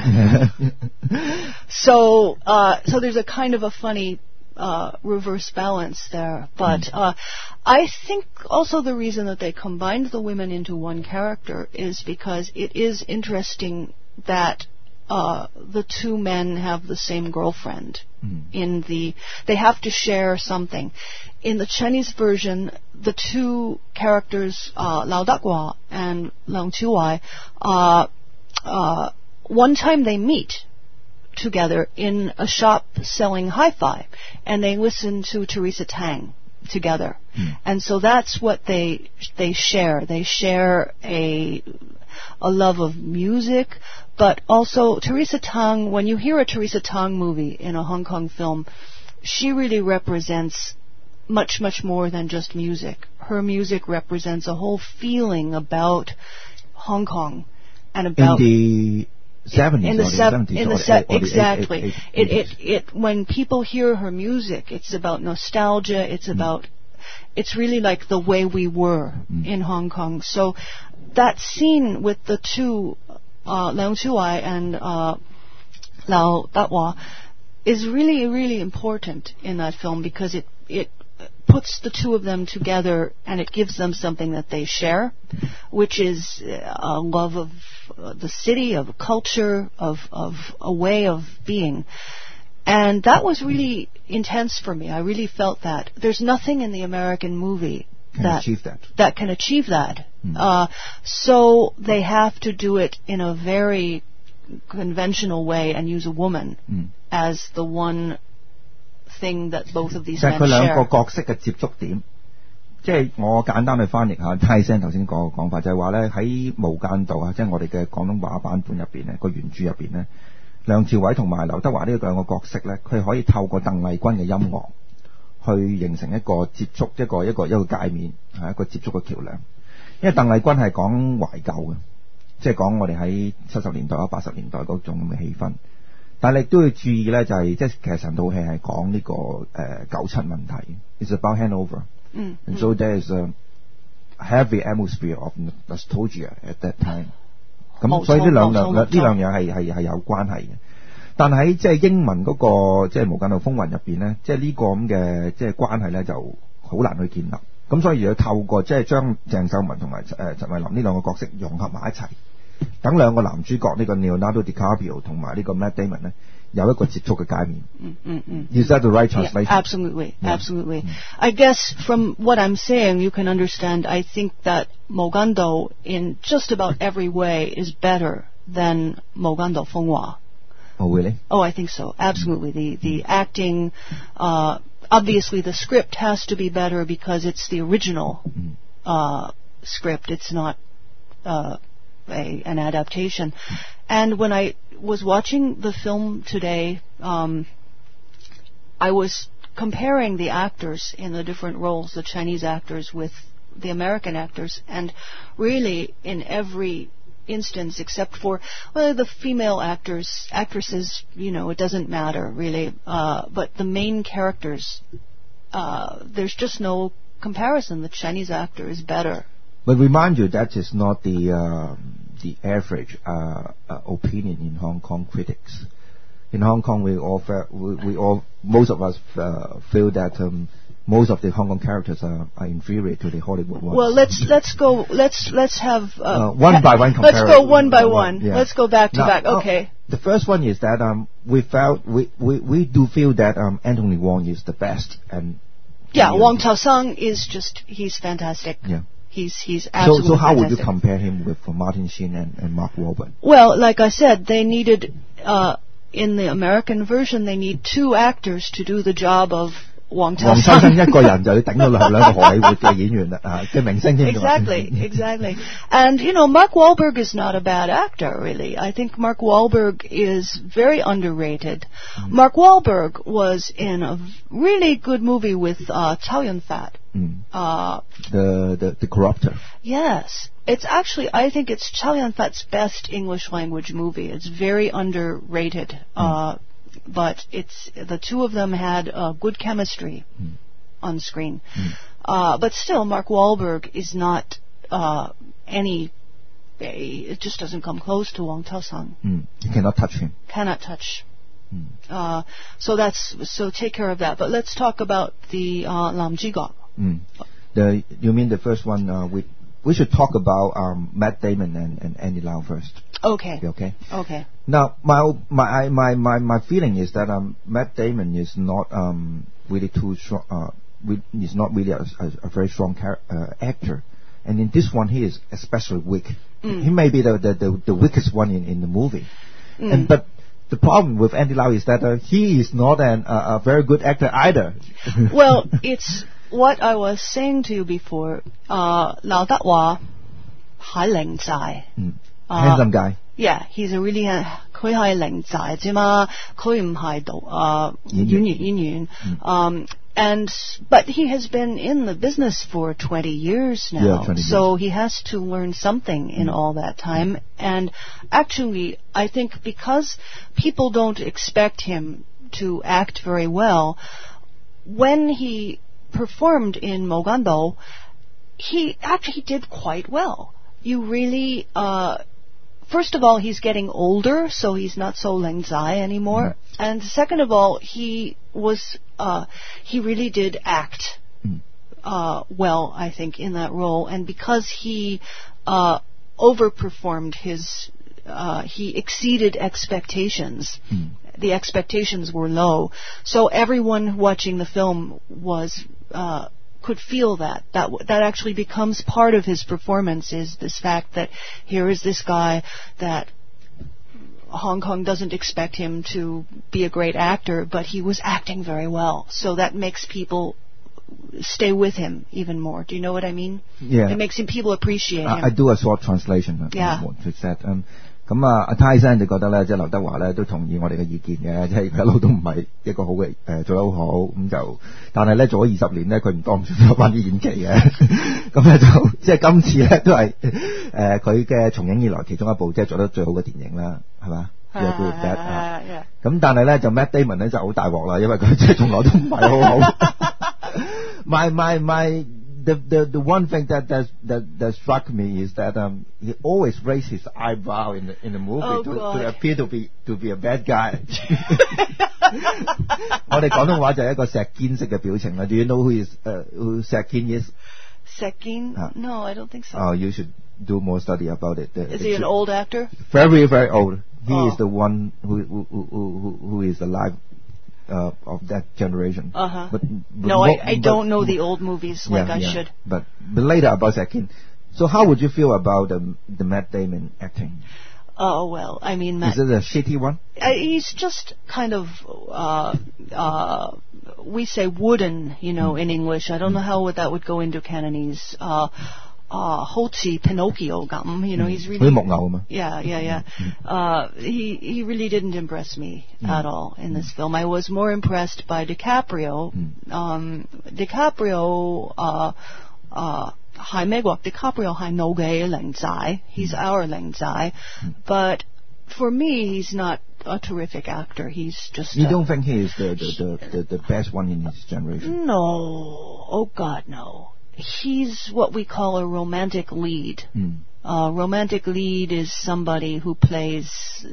Speaker 4: so, uh, so there's a kind of a funny uh, reverse balance there. But uh, I think also the reason that they combined the women into one character is because it is interesting that uh, the two men have the same girlfriend.
Speaker 1: Mm.
Speaker 4: In the, they have to share something. In the Chinese version, the two characters, uh, Lao Dakwa and Leung Chiu-wai, uh, uh, one time they meet together in a shop selling hi-fi, and they listen to Teresa Tang together.
Speaker 1: Mm.
Speaker 4: And so that's what they they share. They share a a love of music, but also Teresa Tang, when you hear a Teresa Tang movie in a Hong Kong film, she really represents much, much more than just music. Her music represents a whole feeling about Hong Kong and about
Speaker 1: in the seventies
Speaker 4: in the
Speaker 1: or the
Speaker 4: sev-
Speaker 1: seventies
Speaker 4: in
Speaker 1: or
Speaker 4: the
Speaker 1: the-
Speaker 4: se-
Speaker 1: or the
Speaker 4: exactly.
Speaker 1: eight-
Speaker 4: It,
Speaker 1: eight-
Speaker 4: it, it, when people hear her music, it's about nostalgia. It's about, it's really like the way we were
Speaker 1: Mm.
Speaker 4: in Hong Kong. So that scene with the two, uh, Leung Chiu-wai and uh, Lao Datwa, is really, really important in that film because it it puts the two of them together and it gives them something that they share, which is a love of uh, the city, of culture, of of a way of being. And that was really intense for me. I really felt that. There's nothing in the American movie
Speaker 1: Can
Speaker 4: that
Speaker 1: achieve that.
Speaker 4: that can achieve that.
Speaker 1: Mm.
Speaker 4: Uh, so they have to do it in a very conventional way and use a woman
Speaker 1: Mm.
Speaker 4: as the one thing that both of these
Speaker 1: 就係
Speaker 4: men
Speaker 1: 佢兩個
Speaker 4: share.
Speaker 1: 角色嘅接觸點，即係我簡單去翻譯下泰聲頭先講嘅講法，就係話咧喺無間道啊，即係我哋嘅廣東話版本入邊咧，個原著入邊咧，梁朝偉同埋劉德華呢兩個角色咧，佢可以透過鄧麗君嘅音樂去形成一個接觸，一個一個一個界面，係一個接觸嘅橋梁。因為鄧麗君係講懷舊嘅，即係講我哋喺七十年代啊八十年代嗰種咁嘅氣氛。但係你都要注意咧，就係即係其實成套戲係講呢個誒九七問題 ，it's about handover，
Speaker 4: Mm,
Speaker 1: and
Speaker 4: mm.
Speaker 1: so there is a heavy atmosphere of nostalgia at that time。
Speaker 4: 冇錯
Speaker 1: 咁所以呢兩兩呢
Speaker 4: 冇錯冇錯
Speaker 1: 兩樣係係係有關係嘅。但喺即係英文嗰個即係《無間道風雲》入邊咧，即係呢個咁嘅即係關係咧就好難去建立。咁所以要透過即係將鄭秀文同埋誒陳慧琳呢兩個角色融合埋一齊。等兩個男主角呢個 Leonardo DiCaprio 同埋呢個 Matt Damon 咧有一個接觸嘅界面。
Speaker 4: Mm, mm, mm.
Speaker 1: Is that the right
Speaker 4: Yeah,
Speaker 1: translation?
Speaker 4: absolutely,
Speaker 1: Yeah.
Speaker 4: absolutely. I guess from what I'm saying, you can understand. I think that Mogando, in just about every way, is better than Mogando Fenghua.
Speaker 1: Oh, really?
Speaker 4: Oh, I think so. Absolutely. The the acting, uh, obviously, the script has to be better because it's the original
Speaker 1: Mm.
Speaker 4: uh, script. It's not uh, a, an adaptation. And when I was watching the film today, um, I was comparing the actors in the different roles, the Chinese actors with the American actors, and really in every instance except for well the female actors actresses you know it doesn't matter really uh, but the main characters uh, there's just no comparison. The Chinese actor is better.
Speaker 1: But remind you that is not the um, the average uh, uh, opinion in Hong Kong critics. in Hong Kong, we all fe- we, we all most of us uh, feel that um, most of the Hong Kong characters are, are inferior to the Hollywood ones.
Speaker 4: Well, let's let's go. Let's let's have uh,
Speaker 1: uh, one by one.
Speaker 4: Let's go one by one.
Speaker 1: Yeah.
Speaker 4: Let's go back to
Speaker 1: Now,
Speaker 4: back.
Speaker 1: uh,
Speaker 4: Okay.
Speaker 1: the first one is that um, we felt we, we, we do feel that um, Anthony Wong is the best, and
Speaker 4: Yeah,
Speaker 1: he-
Speaker 4: Wong Chao Sung is just he's fantastic.
Speaker 1: Yeah.
Speaker 4: He's he's
Speaker 1: So,
Speaker 4: absolutely
Speaker 1: so how would you
Speaker 4: fantastic.
Speaker 1: compare him with uh, Martin Sheen and, and Mark Wahlberg?
Speaker 4: Well, like I said, they needed uh, in the American version they need two actors to do the job of Wong Chao
Speaker 1: 黃秋生
Speaker 4: Sung.
Speaker 1: 一個人就要頂到兩兩個荷里活嘅演員啦，啊嘅明星添。
Speaker 4: Exactly, exactly. And, you know, Mark Wahlberg is not a bad actor, really. I think Mark Wahlberg is very underrated. Mark Wahlberg was in a really good movie with uh, Chow Yun-fat.
Speaker 1: Mm.
Speaker 4: Uh,
Speaker 1: The the the Corruptor.
Speaker 4: yes. It's actually, I think it's Chow Yun-fat's best English language movie. It's very underrated. Uh, but it's, the two of them had uh, good chemistry
Speaker 1: Mm.
Speaker 4: on screen.
Speaker 1: Mm.
Speaker 4: Uh, but still, Mark Wahlberg is not uh, any. It just doesn't come close to Wong Chao Sung.
Speaker 1: Mm. You cannot touch him.
Speaker 4: Cannot touch.
Speaker 1: Mm.
Speaker 4: Uh, so that's so take care of that. But let's talk about the uh, Lam Ji Gok.
Speaker 1: Mm. The you mean the first one? Uh, we we should talk about um, Matt Damon and, and Andy Lau first.
Speaker 4: Okay.
Speaker 1: Okay.
Speaker 4: Okay.
Speaker 1: Now, my my my my my feeling is that um, Matt Damon is not um, really too strong. Uh, re- is not really a, a, a very strong char- uh, actor, and in this one he is especially weak.
Speaker 4: Mm.
Speaker 1: He may be the the, the, the weakest one in, in the movie,
Speaker 4: Mm.
Speaker 1: and but the problem with Andy Lau is that uh, he is not an, uh, a very good actor either.
Speaker 4: Well, it's what I was saying to you before. Uh, Lau Dat Hua, Hai Ling Zai.
Speaker 1: Mm.
Speaker 4: Uh,
Speaker 1: Handsome guy.
Speaker 4: Yeah, he's a really 佢係零寨啫嘛，佢唔係導誒
Speaker 1: 演員。
Speaker 4: 演員演員。Um, and but he has been in the business for twenty years now,
Speaker 1: Yeah, twenty years.
Speaker 4: so he has to learn something in all that time. And actually, I think because people don't expect him to act very well, when he performed in Mogando, he actually did quite well. You really, uh, first of all, he's getting older, so he's not so Leng Zai anymore. And second of all, he was, uh, he really did act,
Speaker 1: Mm.
Speaker 4: uh, well, I think, in that role. And because he, uh, overperformed his, uh, he exceeded expectations.
Speaker 1: Mm.
Speaker 4: The expectations were low. So everyone watching the film was, uh, could feel that. That w- that actually becomes part of his performance, is this fact that here is this guy that Hong Kong doesn't expect him to be a great actor, but he was acting very well. So that makes people stay with him even more. Do you know what I mean?
Speaker 1: Yeah.
Speaker 4: It makes him, people appreciate him.
Speaker 1: I, I do a short translation. uh,
Speaker 4: Yeah.
Speaker 1: what you said. Um,咁啊，阿 Ty 生就覺得咧，即係劉德華咧都同意我哋嘅意見嘅，即係一路都唔係一個好嘅誒、呃、做得好好咁就，但係咧做咗二十年咧，佢唔當唔算有關於演技嘅，咁咧就即係今次咧都係誒佢嘅從影以來其中一部即係做得最好嘅電影啦，係嘛？
Speaker 4: 係
Speaker 1: 有 good that 啊。
Speaker 4: yeah.
Speaker 1: 咁但係咧就 Matt Damon 咧就好大鑊啦，因為佢即係從來都唔係好好。my my my the the the one thing that that that, that struck me is that um he always raised his eyebrow in the in the movie
Speaker 4: Oh,
Speaker 1: to,
Speaker 4: God.
Speaker 1: to appear to be to be a bad guy 。我哋廣東話就係一個石堅式嘅表情啦。Do you know who is uh, who 石堅 is?
Speaker 4: Sekin?
Speaker 1: Ah.
Speaker 4: No, I don't think so.
Speaker 1: Oh, you should do more study about it. The-
Speaker 4: Is
Speaker 1: the
Speaker 4: he an
Speaker 1: chi-
Speaker 4: old actor?
Speaker 1: Very very old. He
Speaker 4: Oh.
Speaker 1: is the one who who who who, who is alive uh, of that generation.
Speaker 4: Uh-huh.
Speaker 1: But, but
Speaker 4: No,
Speaker 1: mo-
Speaker 4: I, I
Speaker 1: but-
Speaker 4: don't know the old movies like
Speaker 1: yeah,
Speaker 4: I
Speaker 1: yeah.
Speaker 4: should.
Speaker 1: But, but later about Sekin. So how would you feel about the, the Matt Damon acting?
Speaker 4: Oh, well, I mean, Matt,
Speaker 1: Is it a shitty one?
Speaker 4: uh, he's just kind of, uh, uh, we say wooden, you know, in English. I don't know how would that would go into Cantonese. Uh, uh, 好似 Pinocchio 咁, you know, he's really...
Speaker 1: 好似木偶啊嘛。
Speaker 4: Yeah, yeah, yeah. Uh, he he really didn't impress me at all in this film. I was more impressed by DiCaprio. Um, DiCaprio, uh, uh, 係美國 DiCaprio 係老嘅靈仔. He's our 靈仔. But for me, he's not a terrific actor. He's just...
Speaker 1: You
Speaker 4: a-
Speaker 1: don't think he is the, the, the, the, the best one in his generation?
Speaker 4: No. Oh, God, no. He's what we call a romantic lead.
Speaker 1: Mm.
Speaker 4: Uh, romantic lead is somebody who plays uh,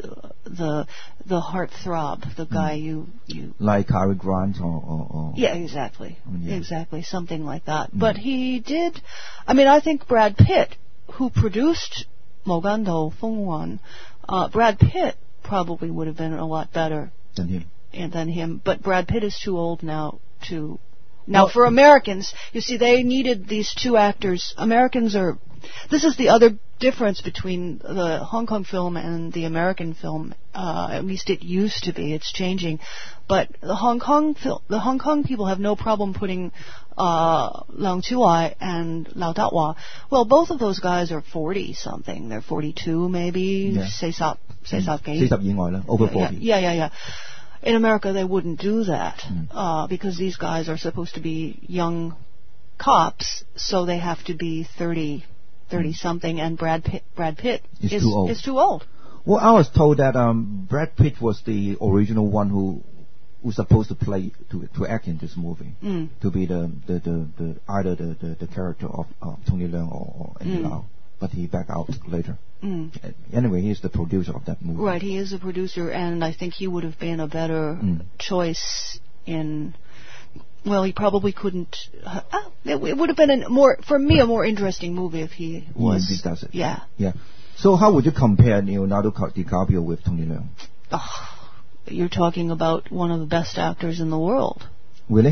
Speaker 4: the the heartthrob, the guy you you
Speaker 1: like Cary Grant or, or, or
Speaker 4: yeah, exactly,
Speaker 1: yeah.
Speaker 4: exactly, something like that. Mm. But he did. I mean, I think Brad Pitt, who produced Mogando Fengwan, uh, Brad Pitt probably would have been a lot better
Speaker 1: than him.
Speaker 4: Than him. But Brad Pitt is too old now to. Now, for Americans, you see, they needed these two actors. Americans are. This is the other difference between the Hong Kong film and the American film. Uh, at least it used to be. It's changing, but the Hong Kong fil- the Hong Kong people have no problem putting uh, Leung Chiu-wai and Lau Dat-wah. Well, both of those guys are forty something. They're forty-two, maybe.
Speaker 1: Yeah.
Speaker 4: 四十四十幾
Speaker 1: 四十以外啦 over forty.
Speaker 4: Yeah, yeah, yeah. In America, they wouldn't do that
Speaker 1: mm.
Speaker 4: uh, because these guys are supposed to be young cops, so they have to be thirty, thirty something, and Brad Pitt, Brad Pitt
Speaker 1: is,
Speaker 4: is
Speaker 1: too old.
Speaker 4: is too old.
Speaker 1: Well, I was told that um, Brad Pitt was the original one who was supposed to play to to act in this movie,
Speaker 4: mm.
Speaker 1: to be the the, the, the either the, the, the character of uh, Tony Leung or, or Andy
Speaker 4: mm.
Speaker 1: Lau, but he backed out later.
Speaker 4: Mm.
Speaker 1: Anyway, he's the producer of that movie.
Speaker 4: Right, he is a producer, and I think he would have been a better
Speaker 1: mm.
Speaker 4: choice in. Well, he probably couldn't. Uh, it, it would have been a more, for me, a more interesting movie if he was.
Speaker 1: He does it.
Speaker 4: Yeah.
Speaker 1: Yeah. So, how would you compare Leonardo DiCaprio with Tony Leung?
Speaker 4: Oh, you're talking about one of the best actors in the world.
Speaker 1: Really?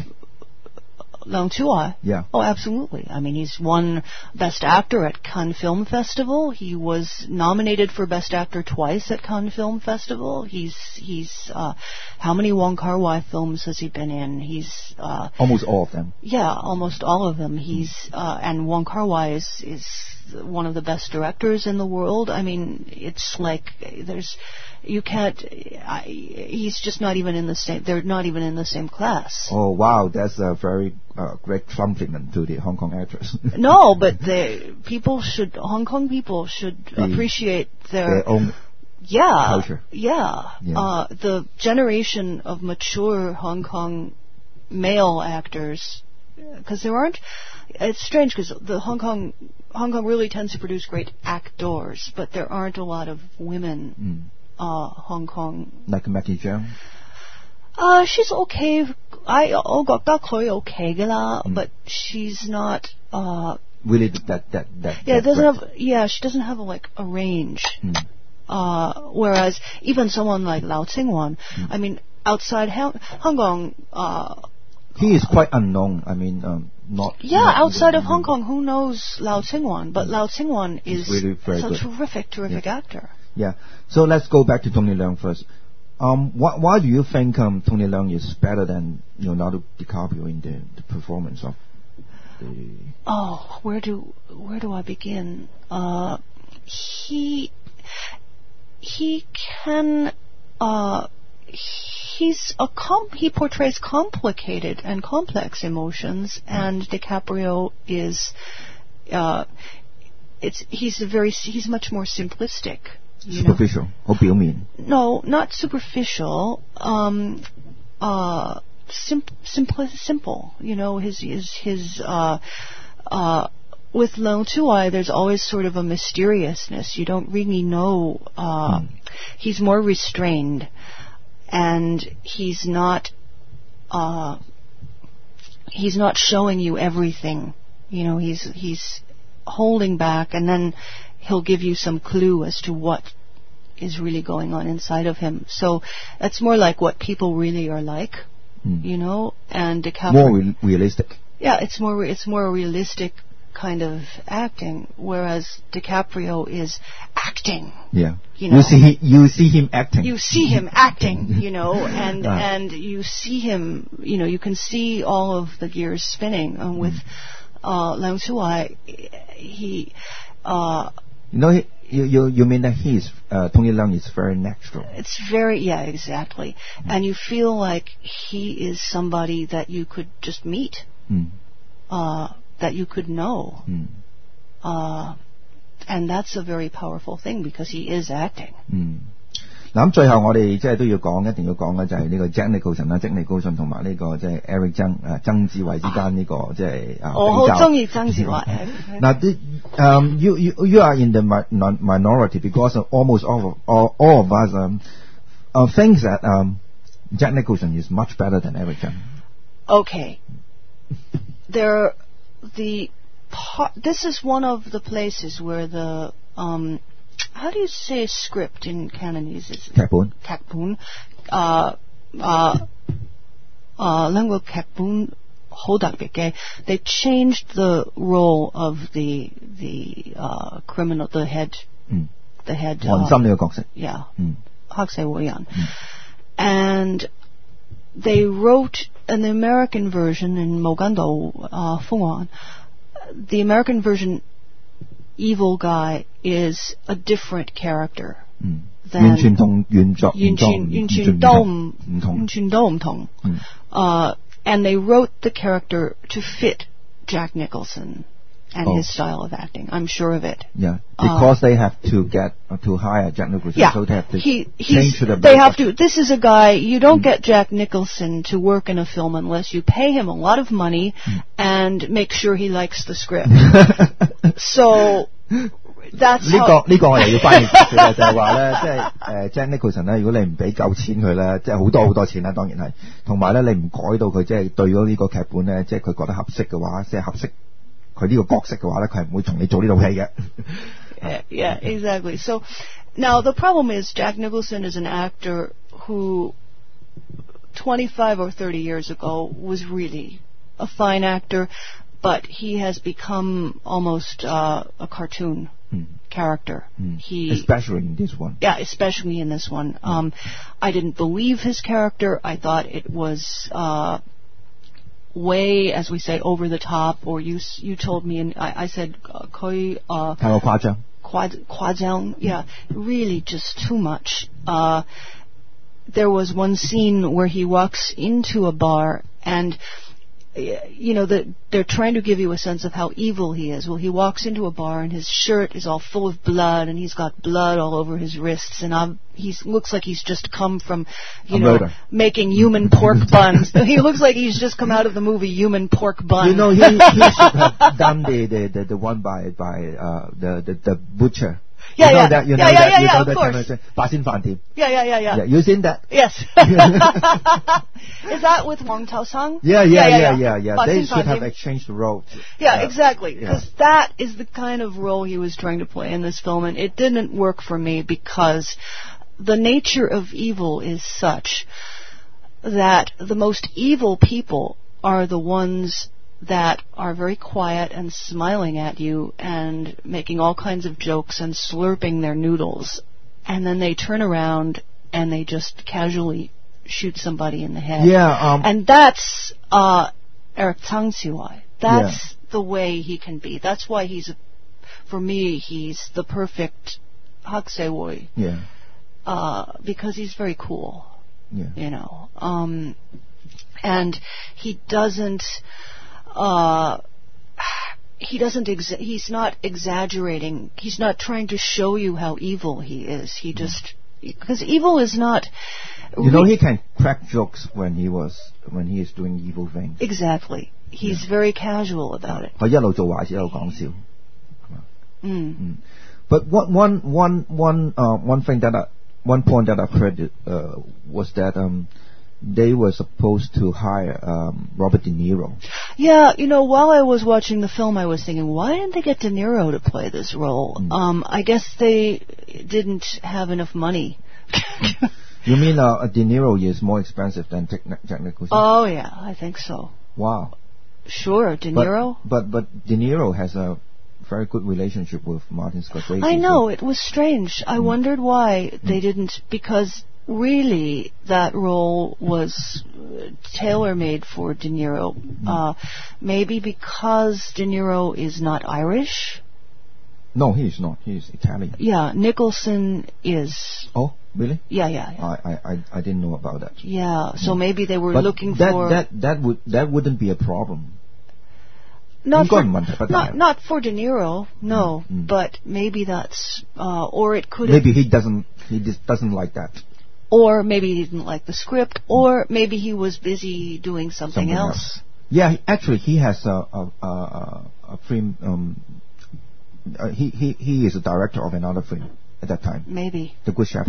Speaker 4: Leung Chiu-wai?
Speaker 1: Yeah.
Speaker 4: Oh, absolutely. I mean, he's won Best Actor at Cannes Film Festival. He was nominated for Best Actor twice at Cannes Film Festival. He's he's uh, how many Wong Kar-wai films has he been in? He's uh,
Speaker 1: almost all of them.
Speaker 4: Yeah, almost all of them. He's uh, and Wong Kar-wai is is one of the best directors in the world. I mean, it's like there's. You can't. I, he's just not even in the same. They're not even in the same class.
Speaker 1: Oh wow, that's a very uh, great compliment to the Hong Kong actress.
Speaker 4: No, but the people should. Hong Kong people should
Speaker 1: the,
Speaker 4: appreciate their,
Speaker 1: their own
Speaker 4: yeah
Speaker 1: culture.
Speaker 4: Yeah,
Speaker 1: yeah.
Speaker 4: Uh, the generation of mature Hong Kong male actors, because there aren't. It's strange because the Hong Kong Hong Kong really tends to produce great actors, but there aren't a lot of women.
Speaker 1: Mm.
Speaker 4: Uh, Hong Kong.
Speaker 1: Like Maggie Cheung?
Speaker 4: Uh, she's okay. I, 我覺得佢 okay 㗎啦,
Speaker 1: mm.
Speaker 4: but she's not, uh,
Speaker 1: really that, that, that.
Speaker 4: Yeah,
Speaker 1: that
Speaker 4: doesn't
Speaker 1: breadth.
Speaker 4: have, yeah, she doesn't have a, like, a range.
Speaker 1: Mm.
Speaker 4: Uh, whereas even someone like Lau Tsing-wan,
Speaker 1: mm.
Speaker 4: I mean, outside Hong, Hong Kong, uh,
Speaker 1: he is quite unknown. I mean, um, not.
Speaker 4: Yeah,
Speaker 1: not
Speaker 4: outside
Speaker 1: even,
Speaker 4: of Hong Kong, who knows Lau Tsing-wan? But Lau Tsing-wan is,
Speaker 1: really very
Speaker 4: is a
Speaker 1: good.
Speaker 4: terrific, terrific
Speaker 1: yeah.
Speaker 4: actor.
Speaker 1: Yeah. So let's go back to Tony Leung first. Um, wh- why do you think um, Tony Leung is better than Leonardo DiCaprio in the, the performance of the?
Speaker 4: Oh, where do where do I begin? Uh, he he can uh, he's a com- he portrays complicated and complex emotions, and DiCaprio is uh, it's he's a very he's much more simplistic.
Speaker 1: Superficial or 表面?
Speaker 4: No, not superficial. Um, uh, sim- simple, simple. You know, his his his. Uh, uh, with Leung Chiu-wai, there's always sort of a mysteriousness. You don't really know. Uh, mm. He's more restrained, and he's not. Uh, he's not showing you everything. You know, he's he's holding back, and then he'll give you some clue as to what is really going on inside of him. So that's more like what people really are like, mm. you know. And DiCaprio,
Speaker 1: more re- realistic.
Speaker 4: Yeah, it's more it's more realistic kind of acting, whereas DiCaprio is acting.
Speaker 1: Yeah,
Speaker 4: you know,
Speaker 1: you see he, you see him acting.
Speaker 4: You see him acting, you know, and
Speaker 1: uh.
Speaker 4: and you see him, you know, you can see all of the gears spinning. And with mm. uh, Leung Chiu-wai, he. Uh,
Speaker 1: You know, he, you, you you mean that he's uh, Tony Leung is very natural.
Speaker 4: It's very yeah, exactly, mm. and you feel like he is somebody that you could just meet,
Speaker 1: mm.
Speaker 4: uh, that you could know,
Speaker 1: mm.
Speaker 4: uh, and that's a very powerful thing because he is acting.
Speaker 1: 嗯，嗱咁最後我哋即係都要講，一定要講嘅就係呢個 Jack Nicholson 啦，Jack Nicholson 同埋呢個即係 Eric 曾誒曾志偉之間呢個即係啊比較。
Speaker 4: 我好中意曾志偉。
Speaker 1: 嗱啲 Um, you, you you are in the mi- non- minority because of almost all of, all, all of us um, uh, thinks that um, Jack Nicholson is much better than Eric Chung.
Speaker 4: Okay. There, the par- this is one of the places where the um, how do you say script in Cantonese? Is
Speaker 1: 劇本
Speaker 4: 劇本 uh, uh, uh, language 劇本好特別嘅. They changed the role of the the uh, criminal, the head,
Speaker 1: 嗯
Speaker 4: the head.
Speaker 1: 韓森呢個角色
Speaker 4: Yeah.
Speaker 1: 嗯
Speaker 4: 黑社會人. And they wrote an American version in Mogando, uh, Fungwan. The American version, evil guy, is a different character
Speaker 1: 嗯
Speaker 4: than
Speaker 1: 完全同原作
Speaker 4: 完全完全都唔
Speaker 1: 唔同
Speaker 4: 完全都唔同.
Speaker 1: 嗯
Speaker 4: Uh, and they wrote the character to fit Jack Nicholson and
Speaker 1: Oh.
Speaker 4: his style of acting. I'm sure of it.
Speaker 1: Yeah, because they have to get uh, to hire Jack Nicholson,
Speaker 4: Yeah,
Speaker 1: so they have to
Speaker 4: he,
Speaker 1: change
Speaker 4: he's,
Speaker 1: to the.
Speaker 4: they have to. This is a guy. You don't get Jack Nicholson to work in a film unless you pay him a lot of money and make sure he likes the script. So that's
Speaker 1: 呢
Speaker 4: how.
Speaker 1: 個呢個我又要翻譯少少嘅，就係話咧，即係誒 Jack Nicholson 咧，如果你唔俾夠錢佢咧，即係好多好多錢啦，當然係，同埋咧你唔改到佢即係對咗呢個劇本咧，即係佢覺得合適嘅話，即係合適佢呢個角色嘅話咧，佢係唔會同你做呢套戲嘅。
Speaker 4: Yeah, yeah, exactly. So now the problem is Jack Nicholson is an actor who twenty-five or thirty years ago was really a fine actor, but he has become almost uh, a cartoon
Speaker 1: Mm.
Speaker 4: character.
Speaker 1: Mm.
Speaker 4: He
Speaker 1: Especially in this one.
Speaker 4: Yeah, especially in this one. Um, I didn't believe his character. I thought it was uh, way, as we say, over the top. Or you s- you told me, and I, I said, uh, 佢, uh,
Speaker 1: 太過誇張。
Speaker 4: 夸夸张, yeah, really just too much. Uh, there was one scene where he walks into a bar and, uh, you know, the, they're trying to give you a sense of how evil he is. Well, he walks into a bar and his shirt is all full of blood and he's got blood all over his wrists and um, he looks like he's just come from, you
Speaker 1: A
Speaker 4: know,
Speaker 1: murder.
Speaker 4: making human pork buns. He looks like he's just come out of the movie Human Pork Bun.
Speaker 1: You know, he, he should have done the, the, the, the one by by uh, the, the the butcher.
Speaker 4: Yeah,
Speaker 1: you know
Speaker 4: yeah.
Speaker 1: that, you
Speaker 4: Yeah,
Speaker 1: know
Speaker 4: yeah,
Speaker 1: that,
Speaker 4: yeah,
Speaker 1: you
Speaker 4: yeah,
Speaker 1: know
Speaker 4: of
Speaker 1: that
Speaker 4: course.
Speaker 1: kind of thing. 八仙飯店.
Speaker 4: Yeah, yeah, yeah, yeah.
Speaker 1: Yeah, you seen that?
Speaker 4: Yes. Is that with Wang Taosang?
Speaker 1: Yeah, yeah, yeah, yeah, yeah. They
Speaker 4: Basin
Speaker 1: should have
Speaker 4: Fantim.
Speaker 1: exchanged the roles.
Speaker 4: Yeah,
Speaker 1: Uh,
Speaker 4: exactly.
Speaker 1: yeah.
Speaker 4: Because that is the kind of role he was trying to play in this film, and it didn't work for me because the nature of evil is such that the most evil people are the ones that are very quiet and smiling at you and making all kinds of jokes and slurping their noodles. And then they turn around and they just casually shoot somebody in the head.
Speaker 1: Yeah, um,
Speaker 4: And that's uh, Eric Tsang Siwai. That's the way he can be. That's why he's, a, for me, he's the perfect Haksewoi.
Speaker 1: yeah,
Speaker 4: Uh, because he's very cool,
Speaker 1: yeah.
Speaker 4: you know. Um, and he doesn't, uh, he doesn't, exa- he's not exaggerating. He's not trying to show you how evil he is. He just, because evil is not.
Speaker 1: You know, he can crack jokes when he was when he is doing evil things.
Speaker 4: Exactly. He's very casual about it.
Speaker 1: 佢一路做壞事一路講笑。
Speaker 4: Mm.
Speaker 1: But one one one one uh, one thing that I, one point that I've heard uh, was that um, they were supposed to hire um, Robert De Niro.
Speaker 4: Yeah, you know, while I was watching the film, I was thinking, why didn't they get De Niro to play this role?
Speaker 1: Mm.
Speaker 4: Um, I guess they didn't have enough money.
Speaker 1: You mean uh, De Niro is more expensive than Jack Jack Nicholson?
Speaker 4: Oh, yeah, I think so.
Speaker 1: Wow.
Speaker 4: Sure, De
Speaker 1: But,
Speaker 4: Niro?
Speaker 1: but but De Niro has a very good relationship with Martin Scorsese.
Speaker 4: I know, it was strange. I
Speaker 1: Mm.
Speaker 4: wondered why they didn't, because really that role was uh, tailor-made for De Niro. Uh, maybe because De Niro is not Irish?
Speaker 1: No, he is not. He is Italian.
Speaker 4: Yeah, Nicholson is.
Speaker 1: Oh, really?
Speaker 4: Yeah, yeah, yeah.
Speaker 1: I, I, I, I didn't know about that.
Speaker 4: Yeah, so maybe they were
Speaker 1: But
Speaker 4: looking
Speaker 1: that,
Speaker 4: for...
Speaker 1: that that would that wouldn't be a problem.
Speaker 4: Not
Speaker 1: You've
Speaker 4: for,
Speaker 1: got money, but
Speaker 4: not,
Speaker 1: I-
Speaker 4: not for De Niro, no.
Speaker 1: Mm, mm.
Speaker 4: But maybe that's... Uh, or it could have...
Speaker 1: Maybe he doesn't he just doesn't like that.
Speaker 4: Or maybe he didn't like the script, or maybe he was busy doing something,
Speaker 1: Something
Speaker 4: else.
Speaker 1: else. Yeah, he, actually, he has a a a, a, a film. Um, uh, he he he is a director of another film at that time,
Speaker 4: Maybe.
Speaker 1: The Good Shepherd.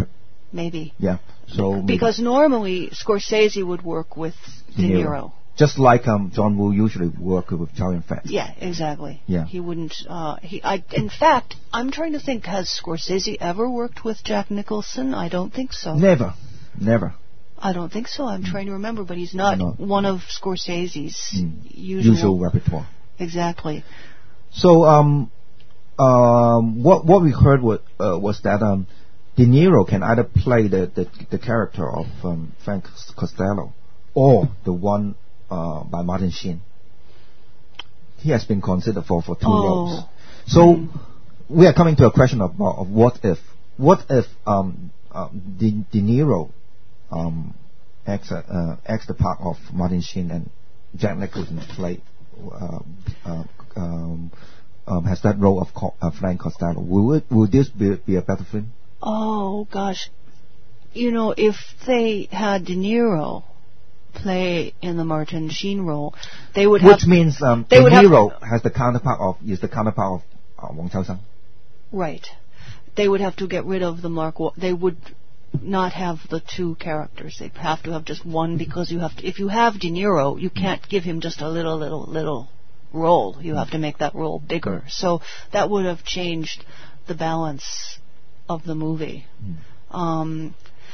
Speaker 4: maybe.
Speaker 1: Yeah. So maybe
Speaker 4: Because normally Scorsese would work with De
Speaker 1: De Niro.
Speaker 4: Niro.
Speaker 1: just like um, John Woo usually work with Chow Yun-fat.
Speaker 4: Yeah, exactly.
Speaker 1: Yeah.
Speaker 4: He wouldn't. Uh, he. I. In fact, I'm trying to think. Has Scorsese ever worked with Jack Nicholson? I don't think so.
Speaker 1: Never, never.
Speaker 4: I don't think so. I'm trying to remember, but he's not
Speaker 1: No.
Speaker 4: one of Scorsese's
Speaker 1: Mm.
Speaker 4: usual.
Speaker 1: Usual repertoire.
Speaker 4: Exactly.
Speaker 1: So um, um, what what we heard was, uh, was that um, De Niro can either play the the, the character of um, Frank Costello or the one uh, by Martin Sheen. He has been considered for, for two
Speaker 4: Oh.
Speaker 1: roles. So we are coming to a question of, of what if what if um, uh, De, De Niro um, acts uh, acts the part of Martin Sheen and Jack Nicholson play uh, uh, um, um, has that role of Co- uh, Frank Costello. Will it, will this be, be a better film?
Speaker 4: Oh gosh, you know, if they had De Niro play in the Martin Sheen role, they would have
Speaker 1: Which means um,
Speaker 4: they
Speaker 1: De
Speaker 4: would have-
Speaker 1: Niro has the counterpart of is the counterpart of uh, Wong Chau-sang.
Speaker 4: right. They would have to get rid of the Mark. Wa- They would not have the two characters. They'd have to have just one because you have to. If you have De Niro, you can't give him just a little, little, little role. You have to make that role bigger. So that would have changed the balance of the movie. Um,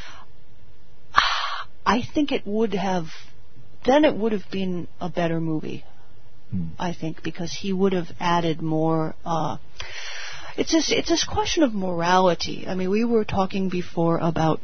Speaker 4: I think it would have. Then it would have been a better movie.
Speaker 1: Hmm.
Speaker 4: I think because he would have added more. Uh, it's just it's this question of morality. I mean, we were talking before about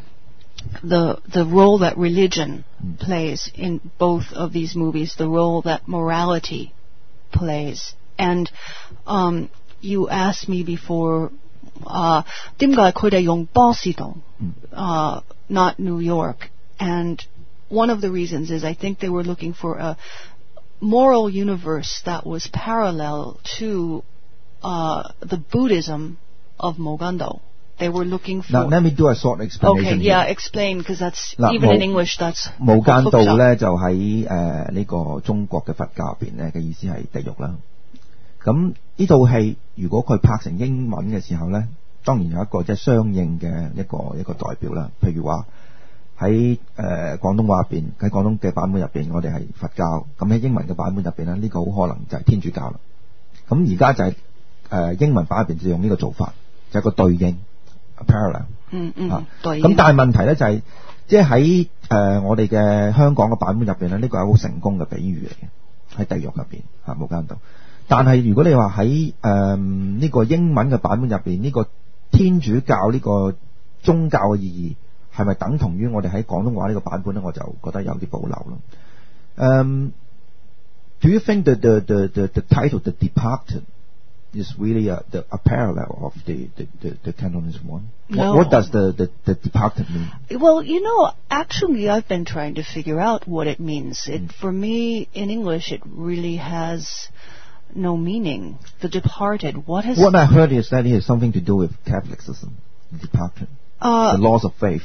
Speaker 4: the the role that religion plays in both of these movies, the role that morality plays, and um, you asked me before, uh, 點解佢哋用波士頓, uh, not New York? And one of the reasons is I think they were looking for a moral universe that was parallel to uh, the Buddhism of Mogando. They were looking for...
Speaker 1: Now let me do a short explanation.
Speaker 4: Okay, yeah,
Speaker 1: here.
Speaker 4: explain, because that's,
Speaker 1: Now,
Speaker 4: even in
Speaker 1: Mo-
Speaker 4: English, that's...
Speaker 1: 無間道
Speaker 4: 好複雜。
Speaker 1: 咧就喺誒呢個中國嘅佛教入邊咧嘅意思係地獄啦。咁呢套戲如果佢拍成英文嘅時候咧，當然有一個即係相應嘅一個一個代表啦。譬如話喺誒廣東話入邊，喺廣東嘅版本入邊，我哋係佛教，咁喺英文嘅版本入邊咧，呢、個好可能就係天主教啦。咁而家就係、呃、英文版入邊就用呢個做法，就係、個對應 parallel。
Speaker 4: 嗯嗯
Speaker 1: 啊，
Speaker 4: 對。
Speaker 1: 咁但係問題咧就係、即係喺誒我哋嘅香港嘅版本入邊咧，呢個係好成功嘅比喻嚟嘅，喺地獄入邊嚇無間道。但係如果你話喺誒呢個英文嘅版本入邊，呢、個天主教呢個宗教嘅意義係咪等同於我哋喺廣東話呢個版本咧？我就覺得有啲保留咯。Um, do you think that the, the, the, the title The Departed is really a, the, a parallel of the, the, the, the Cantonese one?
Speaker 4: No.
Speaker 1: What, what does the, the, the Departed mean?
Speaker 4: Well, you know, actually, I've been trying to figure out what it means. It, for me, in English, it really has no meaning. The Departed. What has?
Speaker 1: What I heard is that it has something to do with Catholicism. The Departed.
Speaker 4: uh,
Speaker 1: the laws of faith.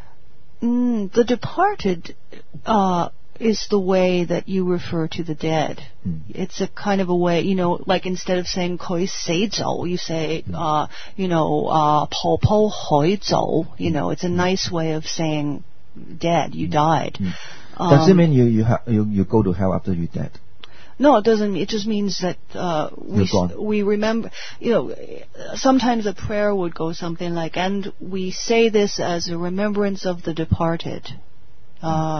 Speaker 4: mm, the Departed uh, is the way that you refer to the dead.
Speaker 1: Mm.
Speaker 4: It's a kind of a way, you know, like instead of saying 佢死咗, you say, uh, you know, uh, 婆婆去咗. You know, it's a nice way of saying dead. You died.
Speaker 1: Does it
Speaker 4: Um,
Speaker 1: mean you, you, ha- you, you go to hell after you're dead?
Speaker 4: No, it doesn't. It just means that uh, we
Speaker 1: You're gone.
Speaker 4: we remember. You know, sometimes a prayer would go something like, "And we say this as a remembrance of the departed." Uh,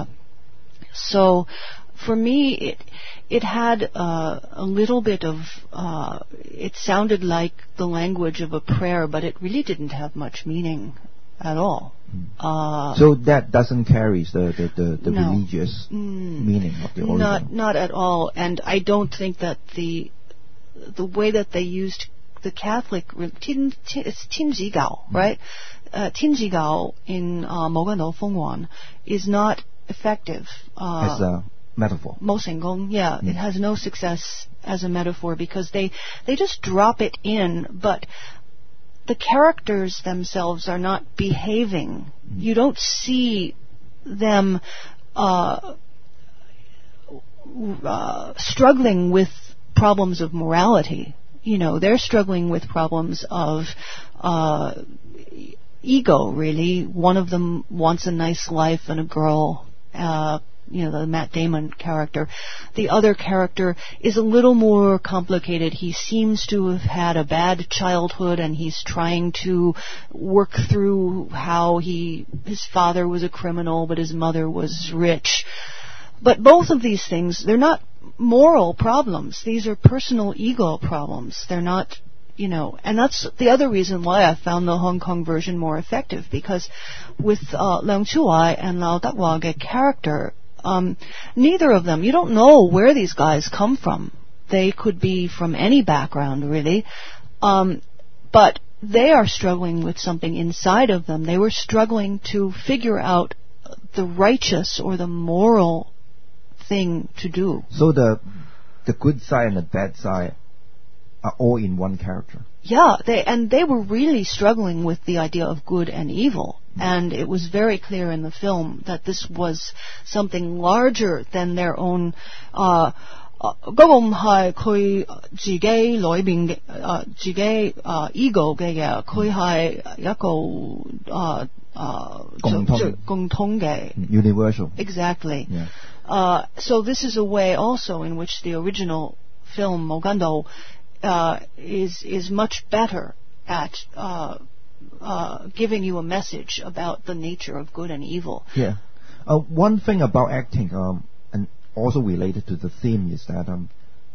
Speaker 4: so, for me, it it had uh, a little bit of. Uh, it sounded like the language of a prayer, but it really didn't have much meaning at all. Uh,
Speaker 1: So that doesn't carry the, the, the, the
Speaker 4: No.
Speaker 1: religious
Speaker 4: Mm.
Speaker 1: meaning of the original.
Speaker 4: Not not at all, and I don't think that the the way that they used the Catholic re- tin, tin, it's Tinjigao, right? Uh, Tinjigao in uh, Mogano Fengwan is not effective. Uh,
Speaker 1: As a metaphor.
Speaker 4: 冇成功, yeah,
Speaker 1: Mm.
Speaker 4: it has no success as a metaphor because they they just drop it in, but the characters themselves are not behaving. You don't see them uh, uh, struggling with problems of morality. You know, they're struggling with problems of, uh, ego, really. One of them wants a nice life and a girl, uh, you know, the Matt Damon character. The other character is a little more complicated. He seems to have had a bad childhood, and he's trying to work through how he, his father was a criminal, but his mother was rich. But both of these things, they're not moral problems. These are personal ego problems. They're not, you know, and that's the other reason why I found the Hong Kong version more effective, because with uh, Leung Chiu-wai and Lau Dak-wah character, um, neither of them, you don't know where these guys come from. They could be from any background, really. Um, but they are struggling with something inside of them. They were struggling to figure out the righteous or the moral thing to do.
Speaker 1: So the the good side and the bad side are all in one character.
Speaker 4: Yeah, they and they were really struggling with the idea of good and evil. And it was very clear in the film that this was something larger than their own uh 嗰個唔係佢自己裏面嘅誒自己誒 ego 嘅嘢，佢係一個誒誒
Speaker 1: 共通
Speaker 4: 共通嘅
Speaker 1: universal.
Speaker 4: Exactly.
Speaker 1: Yeah.
Speaker 4: Uh, so this is a way also in which the original film Mogando uh, is is much better at uh, uh, giving you a message about the nature of good and evil.
Speaker 1: Yeah. Uh, one thing about acting, um, and also related to the theme, is that um,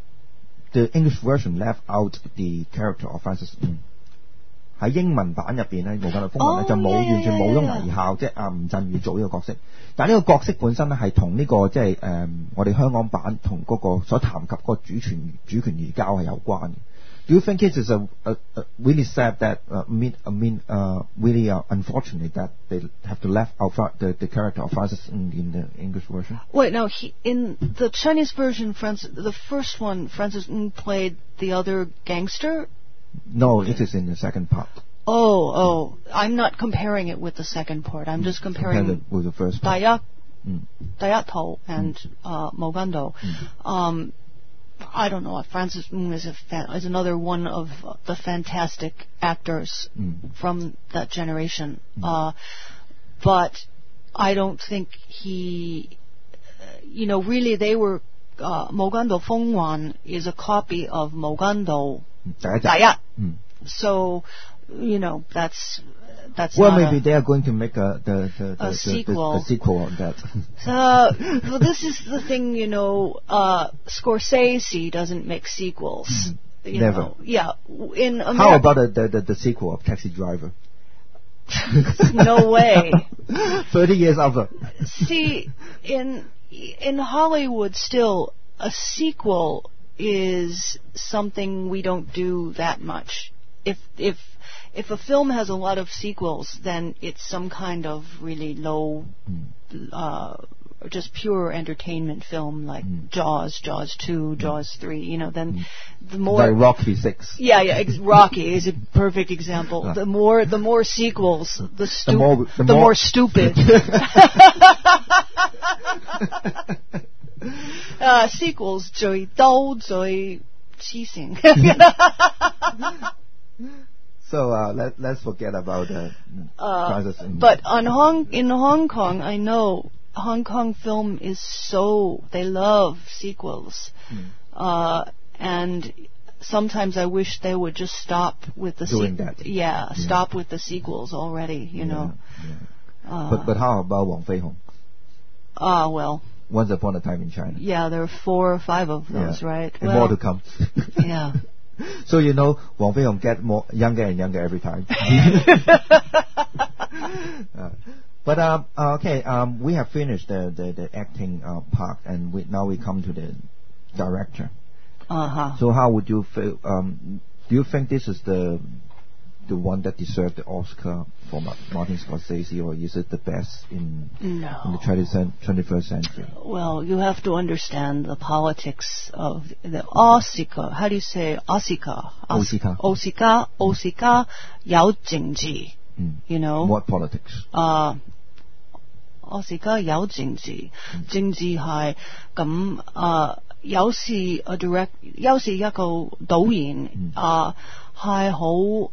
Speaker 1: the English version left out the character of Francis Ng. 喺英文版入邊咧，無間道風雲咧就冇完全冇咗倪孝，即係阿吳鎮宇做呢個角色。但係呢個角色本身咧係同呢個即係誒我哋香港版同嗰個所談及嗰個主權主權移交係有關嘅。Do you think it is a, a, a really sad that uh, I mean I mean uh, really uh, unfortunate that they have to left out the the character of Francis Ng in the English version?
Speaker 4: Wait, no, he, in the Chinese version, Francis, the first one, Francis Ng played the other gangster.
Speaker 1: No, it is in the second part.
Speaker 4: Oh, oh, I'm not comparing it with the second part. I'm just comparing
Speaker 1: Compared with the first part.
Speaker 4: Dayak,
Speaker 1: Mm.
Speaker 4: Dayato and uh, Mogando.
Speaker 1: Mm.
Speaker 4: Um, I don't know. Francis Ng is a fan, is another one of the fantastic actors
Speaker 1: Mm.
Speaker 4: from that generation.
Speaker 1: Mm.
Speaker 4: Uh, but I don't think he, you know, really they were. Uh, Mogando Fengwan is a copy of Mogando Dayat.
Speaker 1: Mm.
Speaker 4: So, you know, that's that's
Speaker 1: well,
Speaker 4: not
Speaker 1: maybe
Speaker 4: a,
Speaker 1: they are going to make a the the, the,
Speaker 4: a
Speaker 1: the,
Speaker 4: sequel.
Speaker 1: the, the sequel on that.
Speaker 4: So, well, this is the thing, you know. Uh, Scorsese doesn't make sequels.
Speaker 1: Mm.
Speaker 4: You
Speaker 1: Never.
Speaker 4: Know. Yeah. In America,
Speaker 1: How about the, the, the, the sequel of Taxi Driver?
Speaker 4: No way.
Speaker 1: Thirty years after.
Speaker 4: See, in in Hollywood, still a sequel is something we don't do that much. If if if a film has a lot of sequels, then it's some kind of really low,
Speaker 1: Mm.
Speaker 4: uh, just pure entertainment film like
Speaker 1: Mm.
Speaker 4: Jaws, Jaws two, Jaws three. You know, then
Speaker 1: Mm.
Speaker 4: the more
Speaker 1: Like Rocky Six.
Speaker 4: yeah, yeah, ex- Rocky is a perfect example.
Speaker 1: Yeah.
Speaker 4: The more the more sequels, the, stu-
Speaker 1: The more- the
Speaker 4: the
Speaker 1: more-
Speaker 4: more stupid. uh, sequels 最刀最黐線。
Speaker 1: So uh, let let's forget about the
Speaker 4: Uh,
Speaker 1: Francis Ng.
Speaker 4: but on Hong in Hong Kong, I know Hong Kong film is so they love sequels,
Speaker 1: Mm.
Speaker 4: uh, and sometimes I wish they would just stop with the
Speaker 1: Doing
Speaker 4: se-
Speaker 1: that.
Speaker 4: Yeah,
Speaker 1: Yeah.
Speaker 4: stop with the sequels already. You
Speaker 1: Yeah,
Speaker 4: know.
Speaker 1: yeah.
Speaker 4: Uh,
Speaker 1: But but how about Wang Fei Hong?
Speaker 4: Ah, well,
Speaker 1: Once Upon a Time in China.
Speaker 4: yeah, there are four or five of those,
Speaker 1: Yeah.
Speaker 4: right?
Speaker 1: And
Speaker 4: well,
Speaker 1: more to come.
Speaker 4: yeah.
Speaker 1: So you know, Wang Fei Hong get more younger and younger every time. uh, but um, uh, okay, um, we have finished the the, the acting uh, part, and we, now we come to the director.
Speaker 4: Uh huh.
Speaker 1: So how would you feel? Um, do you think this is the the one that deserved the Oscar for Ma- Martin Scorsese, or is it the best in
Speaker 4: No.
Speaker 1: in the twenty-first century?
Speaker 4: Well, you have to understand the politics of the Oscar. How do you say Oscar?
Speaker 1: Oscar.
Speaker 4: Oscar. Oscar. 有政治
Speaker 1: Mm.
Speaker 4: You know.
Speaker 1: What politics?
Speaker 4: 啊，我而家有政治，政治係咁啊，有時 a direct，有時一個導演啊係好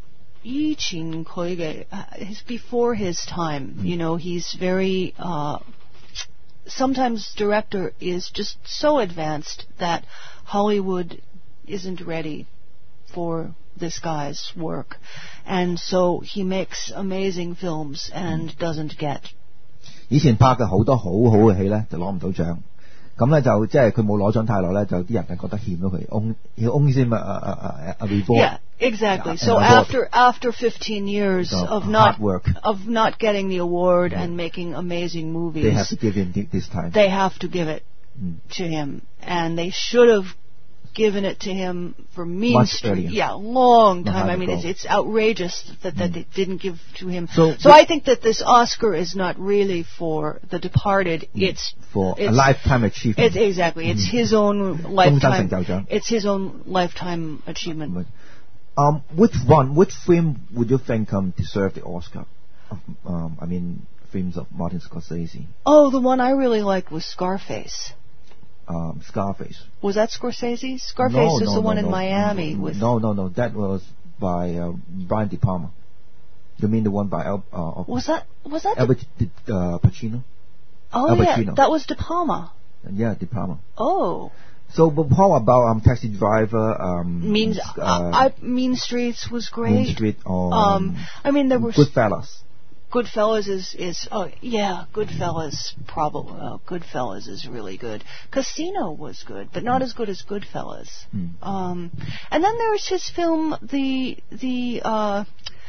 Speaker 4: 以前佢嘅 his before his time, you know, he's very uh sometimes director is just so advanced that Hollywood isn't ready for this guy's work, and so he makes amazing films and doesn't get.
Speaker 1: 以前拍嘅好多好好嘅戲咧，就攞唔到獎。咁咧就即係佢冇攞獎太耐咧，就啲人就覺得欠咗佢。only he only seem a a a reward.
Speaker 4: Yeah, exactly.
Speaker 1: Yeah,
Speaker 4: so
Speaker 1: an
Speaker 4: after after fifteen years
Speaker 1: So,
Speaker 4: of
Speaker 1: hard
Speaker 4: not
Speaker 1: work.
Speaker 4: of not getting the award and making amazing movies,
Speaker 1: They have to give him thi- this time.
Speaker 4: they have to give it
Speaker 1: Mm.
Speaker 4: to him, and they should have given it to him for Mean
Speaker 1: Much
Speaker 4: Street.
Speaker 1: earlier.
Speaker 4: Yeah, long
Speaker 1: Long
Speaker 4: time.
Speaker 1: time
Speaker 4: I mean,
Speaker 1: ago.
Speaker 4: it's, it's outrageous that, that they didn't give to him.
Speaker 1: So-
Speaker 4: so I think that this Oscar is not really for The Departed. It's
Speaker 1: for a
Speaker 4: it's,
Speaker 1: lifetime achievement.
Speaker 4: It's exactly. It's his own
Speaker 1: 終身
Speaker 4: lifetime.
Speaker 1: 成就獎。
Speaker 4: It's his own lifetime achievement.
Speaker 1: But, um, which one, which film would you think um, deserve the Oscar? Of, um, I mean, films of Martin Scorsese,
Speaker 4: Oh, the one I really liked was Scarface.
Speaker 1: um, Scarface.
Speaker 4: Was that Scorsese? Scarface
Speaker 1: no,
Speaker 4: was
Speaker 1: no,
Speaker 4: the
Speaker 1: no,
Speaker 4: one
Speaker 1: no,
Speaker 4: in Miami
Speaker 1: no,
Speaker 4: with.
Speaker 1: No, no, no. That was by uh, Brian De Palma. You mean the one by Al, uh,
Speaker 4: Was that was that?
Speaker 1: Albert De, uh, Pacino?
Speaker 4: oh
Speaker 1: Al
Speaker 4: yeah,
Speaker 1: Pacino.
Speaker 4: that was De Palma.
Speaker 1: Yeah, De Palma.
Speaker 4: Oh,
Speaker 1: So, but how about um, Taxi Driver? Um,
Speaker 4: means
Speaker 1: uh,
Speaker 4: I, I Mean Streets was great.
Speaker 1: Mean Street or
Speaker 4: Um, I mean there were
Speaker 1: Goodfellas.
Speaker 4: Goodfellas is is oh yeah, Goodfellas probably uh, Goodfellas is really good. Casino was good, but not as good as Goodfellas.
Speaker 1: Mm.
Speaker 4: Um, and then there was his film the the uh,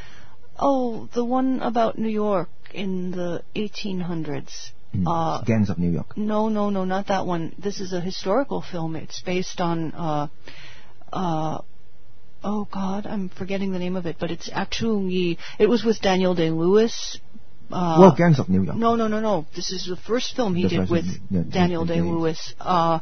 Speaker 4: oh the one about New York in the eighteen hundreds.
Speaker 1: Mm.
Speaker 4: Uh,
Speaker 1: Gangs of New York.
Speaker 4: No, no, no, not that one. This is a historical film. It's based on, uh, uh, oh God, I'm forgetting the name of it, but it's actually, it was with Daniel Day-Lewis. Uh,
Speaker 1: well, Gangs of New York.
Speaker 4: no, no, no, no. This is the first film he
Speaker 1: The
Speaker 4: did
Speaker 1: first
Speaker 4: with
Speaker 1: one, yeah,
Speaker 4: Daniel
Speaker 1: Daniel
Speaker 4: Day-Lewis. Uh,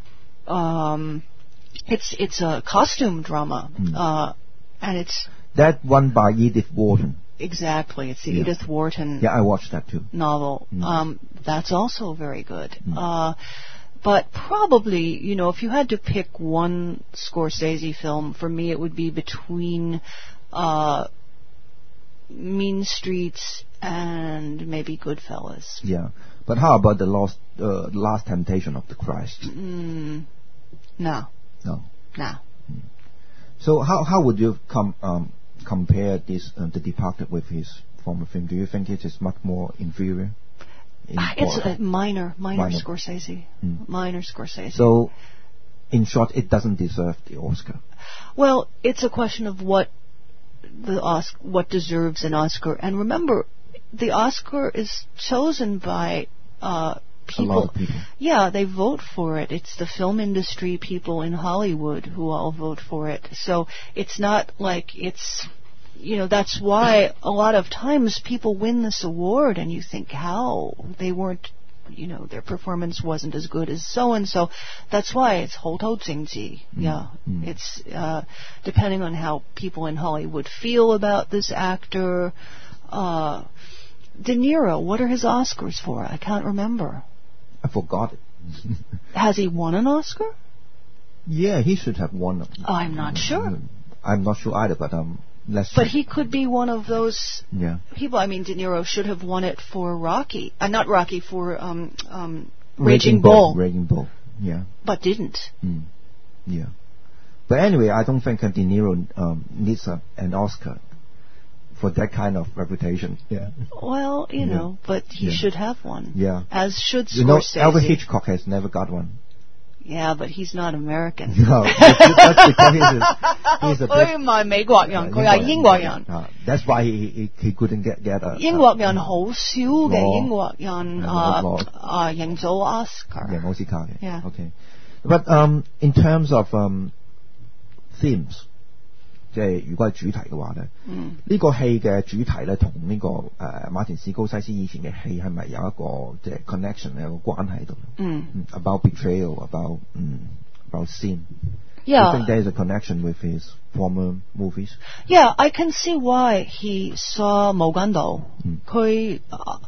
Speaker 4: um, it's it's a costume drama,
Speaker 1: Mm.
Speaker 4: uh, and it's
Speaker 1: That one by Edith Wharton.
Speaker 4: exactly it's the
Speaker 1: Yeah.
Speaker 4: Edith Wharton
Speaker 1: Yeah, I watched that too.
Speaker 4: novel.
Speaker 1: Mm.
Speaker 4: Um, that's also very good.
Speaker 1: Mm.
Speaker 4: Uh, but probably, you know, if you had to pick one Scorsese film, for me it would be between uh, Mean Streets and maybe Goodfellas.
Speaker 1: Yeah. But how about the Lost, uh, Last Temptation of the Christ?
Speaker 4: Mm, no,
Speaker 1: No.
Speaker 4: no.
Speaker 1: So how how would you com- um, compare this uh, The Departed with his former film? Do you think it is much more inferior? in
Speaker 4: Ah, It's
Speaker 1: quality?
Speaker 4: a minor, minor,
Speaker 1: Minor.
Speaker 4: Scorsese.
Speaker 1: Mm.
Speaker 4: Minor Scorsese.
Speaker 1: So, in short, it doesn't deserve the Oscar.
Speaker 4: Well, it's a question of what the Oscar, what deserves an Oscar. And remember, the Oscar is chosen by uh, people.
Speaker 1: A lot of people.
Speaker 4: Yeah, they vote for it. It's the film industry people in Hollywood who all vote for it. So it's not like it's, you know, that's why a lot of times people win this award and you think how they weren't, you know, their performance wasn't as good as so and so. That's why it's 好透政治. Yeah,
Speaker 1: Mm.
Speaker 4: it's uh, depending on how people in Hollywood feel about this actor. Uh, De Niro, what are his Oscars for? I can't remember.
Speaker 1: I forgot it.
Speaker 4: Has he won an Oscar?
Speaker 1: Yeah, he should have won.
Speaker 4: I'm not sure.
Speaker 1: I'm not sure either, but um, let's.
Speaker 4: But he could be one of those
Speaker 1: Yeah.
Speaker 4: people. I mean, De Niro should have won it for Rocky. Uh, not Rocky, for um, um, Raging Bull,
Speaker 1: Raging Bull. Yeah.
Speaker 4: but didn't.
Speaker 1: Mm. Yeah. But anyway, I don't think uh, De Niro um, needs a, an Oscar for that kind of reputation. Yeah.
Speaker 4: Well, you
Speaker 1: Yeah.
Speaker 4: know, but he
Speaker 1: Yeah.
Speaker 4: should have one.
Speaker 1: Yeah.
Speaker 4: As should
Speaker 1: You know,
Speaker 4: Scorsese.
Speaker 1: Alfred Hitchcock has never got one.
Speaker 4: Yeah, but he's not American.
Speaker 1: No, that's, that's because he's a, he's a
Speaker 4: 佢唔係美國人，佢係英國人。
Speaker 1: Uh, that's why he, he he couldn't get get a
Speaker 4: 英國人好少嘅
Speaker 1: 攞
Speaker 4: 英國人
Speaker 1: 攞
Speaker 4: 啊
Speaker 1: 攞
Speaker 4: 啊贏咗 Oscar。
Speaker 1: 贏奧斯卡嘅。
Speaker 4: Yeah.
Speaker 1: Okay. But um, in terms of um, themes，即係如果係主題嘅話咧，
Speaker 4: 嗯
Speaker 1: 呢個戲嘅主題咧同呢個誒馬田史高西斯以前嘅戲係咪有一個即係 connection 有個關係喺度？
Speaker 4: 嗯
Speaker 1: 嗯 About betrayal, about 嗯 about sin. Do you
Speaker 4: Yeah.
Speaker 1: think there is a connection with his former movies?
Speaker 4: Yeah, I can see why he saw 無間道。
Speaker 1: 嗯
Speaker 4: 佢啊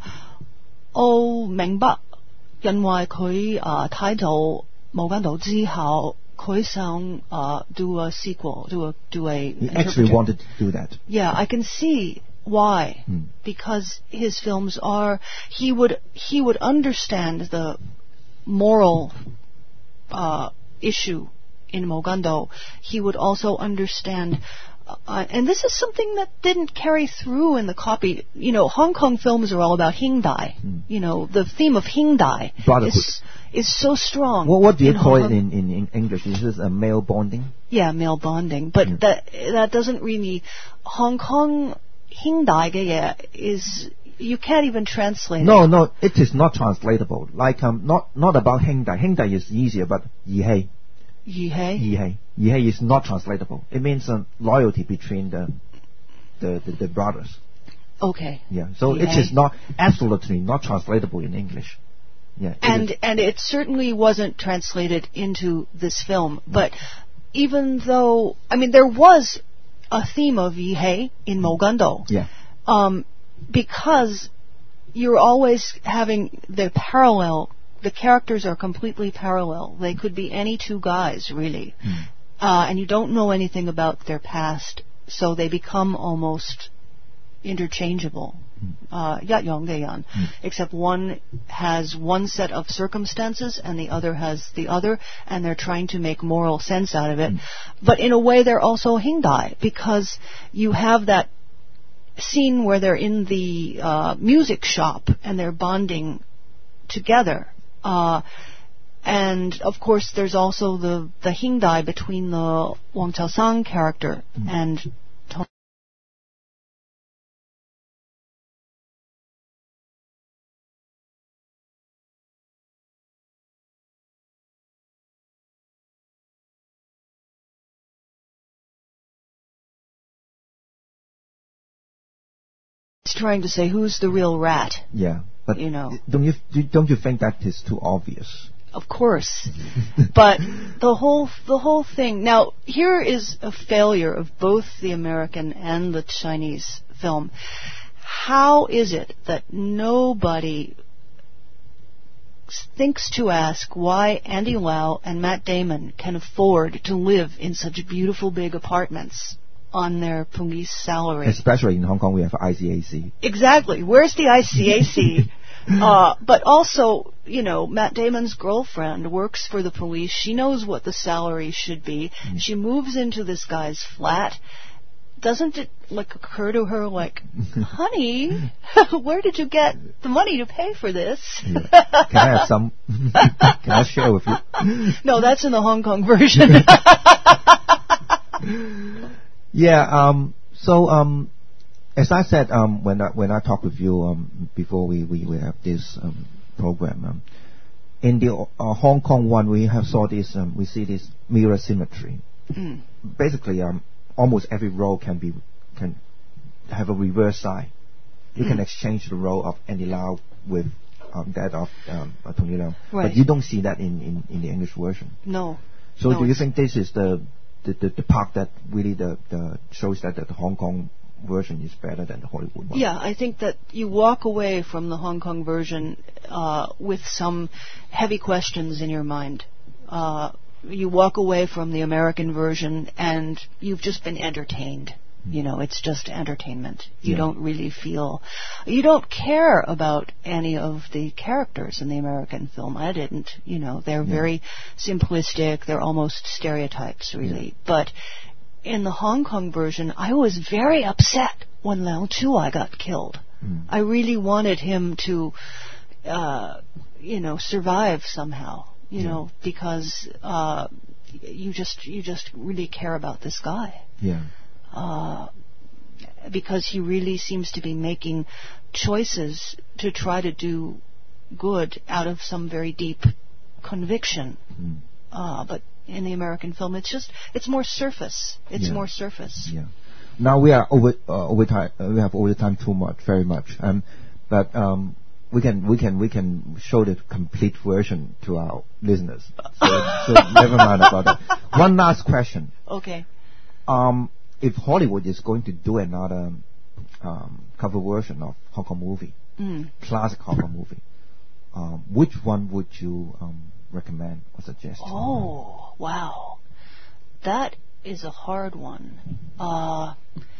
Speaker 4: 我明白，因為佢啊睇到無間道之後， 佢想 uh, do a sequel, do a do a.
Speaker 1: He actually wanted to do that.
Speaker 4: Yeah, I can see why.
Speaker 1: Mm.
Speaker 4: Because his films are, he would he would understand the moral uh, issue in Mogando. He would also understand. Uh, and this is something that didn't carry through in the copy. You know, Hong Kong films are all about Hingdai.
Speaker 1: Mm.
Speaker 4: You know, the theme of Hingdai is, is so strong.
Speaker 1: Well, what do you
Speaker 4: in
Speaker 1: call
Speaker 4: Hong
Speaker 1: it
Speaker 4: Kong.
Speaker 1: in, in, in English? Is this a male bonding?
Speaker 4: Yeah, male bonding. But
Speaker 1: Mm.
Speaker 4: that that doesn't really... Hong Kong Hingdai ge ye is... You can't even translate
Speaker 1: No,
Speaker 4: it.
Speaker 1: no, it is not translatable. Like, um, not, not about Hingdai. Hingdai is easier, but Yihei.
Speaker 4: Yihei?
Speaker 1: Yihei. Yihei is not translatable. It means um, loyalty between the, the, the, the brothers.
Speaker 4: Okay.
Speaker 1: Yeah. So it
Speaker 4: Yihei.
Speaker 1: is not, absolutely not translatable in English. Yeah. it
Speaker 4: And
Speaker 1: is-
Speaker 4: and it certainly wasn't translated into this film. But even though... I mean, there was a theme of Yihei in Mogando.
Speaker 1: yeah.
Speaker 4: Um, because you're always having the parallel, the characters are completely parallel. They could be any two guys, really.
Speaker 1: Mm.
Speaker 4: Uh, and you don't know anything about their past, so they become almost interchangeable. Uh, 一樣嘅人, except one has one set of circumstances and the other has the other, and they're trying to make moral sense out of it.
Speaker 1: Mm.
Speaker 4: But in a way, they're also Hingdai, because you have that scene where they're in the uh, music shop and they're bonding together. Uh, and of course, there's also the the Hingdai between the Wang Chaosang character
Speaker 1: Mm.
Speaker 4: and Tony. It's trying to say who's the real rat.
Speaker 1: Yeah. But
Speaker 4: You know.
Speaker 1: don't you, don't you think that is too obvious?
Speaker 4: Of course. But the whole the whole thing. Now, here is a failure of both the American and the Chinese film. How is it that nobody thinks to ask why Andy Lau and Matt Damon can afford to live in such beautiful big apartments on their police salary?
Speaker 1: Especially in Hong Kong, we have I C A C.
Speaker 4: Exactly. Where's the I C A C? uh, but also, you know, Matt Damon's girlfriend works for the police. She knows what the salary should be.
Speaker 1: Mm.
Speaker 4: She moves into this guy's flat. Doesn't it, like, occur to her, like, honey, where did you get the money to pay for this?
Speaker 1: Yeah. Can I have some? Can I share with you?
Speaker 4: No, that's in the Hong Kong version.
Speaker 1: Yeah. Um. So, um, as I said, um, when I when I talked with you um before we we, we have this um program, um, in the uh, Hong Kong one we have saw this um we see this mirror symmetry.
Speaker 4: Mm.
Speaker 1: Basically, um, almost every role can be can have a reverse side. You can exchange the role of Andy Lau with um, that of um, uh, Tony Leung,
Speaker 4: Right.
Speaker 1: but you don't see that in, in, in the English version.
Speaker 4: No.
Speaker 1: So,
Speaker 4: No,
Speaker 1: do you
Speaker 4: it's-
Speaker 1: think this is the the, the, the part that really the, the shows that the Hong Kong version is better than the Hollywood one?
Speaker 4: Yeah, I think that you walk away from the Hong Kong version uh, with some heavy questions in your mind. Uh, you walk away from the American version and you've just been entertained. You know, it's just entertainment. You
Speaker 1: Yeah.
Speaker 4: don't really feel, you don't care about any of the characters in the American film. I didn't. You know, they're
Speaker 1: Yeah.
Speaker 4: very simplistic. They're almost stereotypes, really. But in the Hong Kong version, I was very upset when Leung Chiu-Wai got killed.
Speaker 1: Mm.
Speaker 4: I really wanted him to, uh, you know, survive somehow. You
Speaker 1: Yeah.
Speaker 4: know, because uh, you just you just really care about this guy.
Speaker 1: Yeah.
Speaker 4: Uh, because he really seems to be making choices to try to do good out of some very deep conviction.
Speaker 1: Mm.
Speaker 4: Uh, but in the American film, it's just, it's more surface. It's
Speaker 1: Yeah.
Speaker 4: more surface.
Speaker 1: Yeah. Now we are over uh, over time. Uh, we have over time too much, very much. Um, but um, we can we can we can show the complete version to our listeners. So, so never mind about that. One last question.
Speaker 4: Okay.
Speaker 1: Um, if Hollywood is going to do another um, cover version of Hong Kong movie,
Speaker 4: Mm.
Speaker 1: classic Hong Kong movie, um, which one would you um, recommend or suggest?
Speaker 4: Oh, wow. that is a hard one. Uh,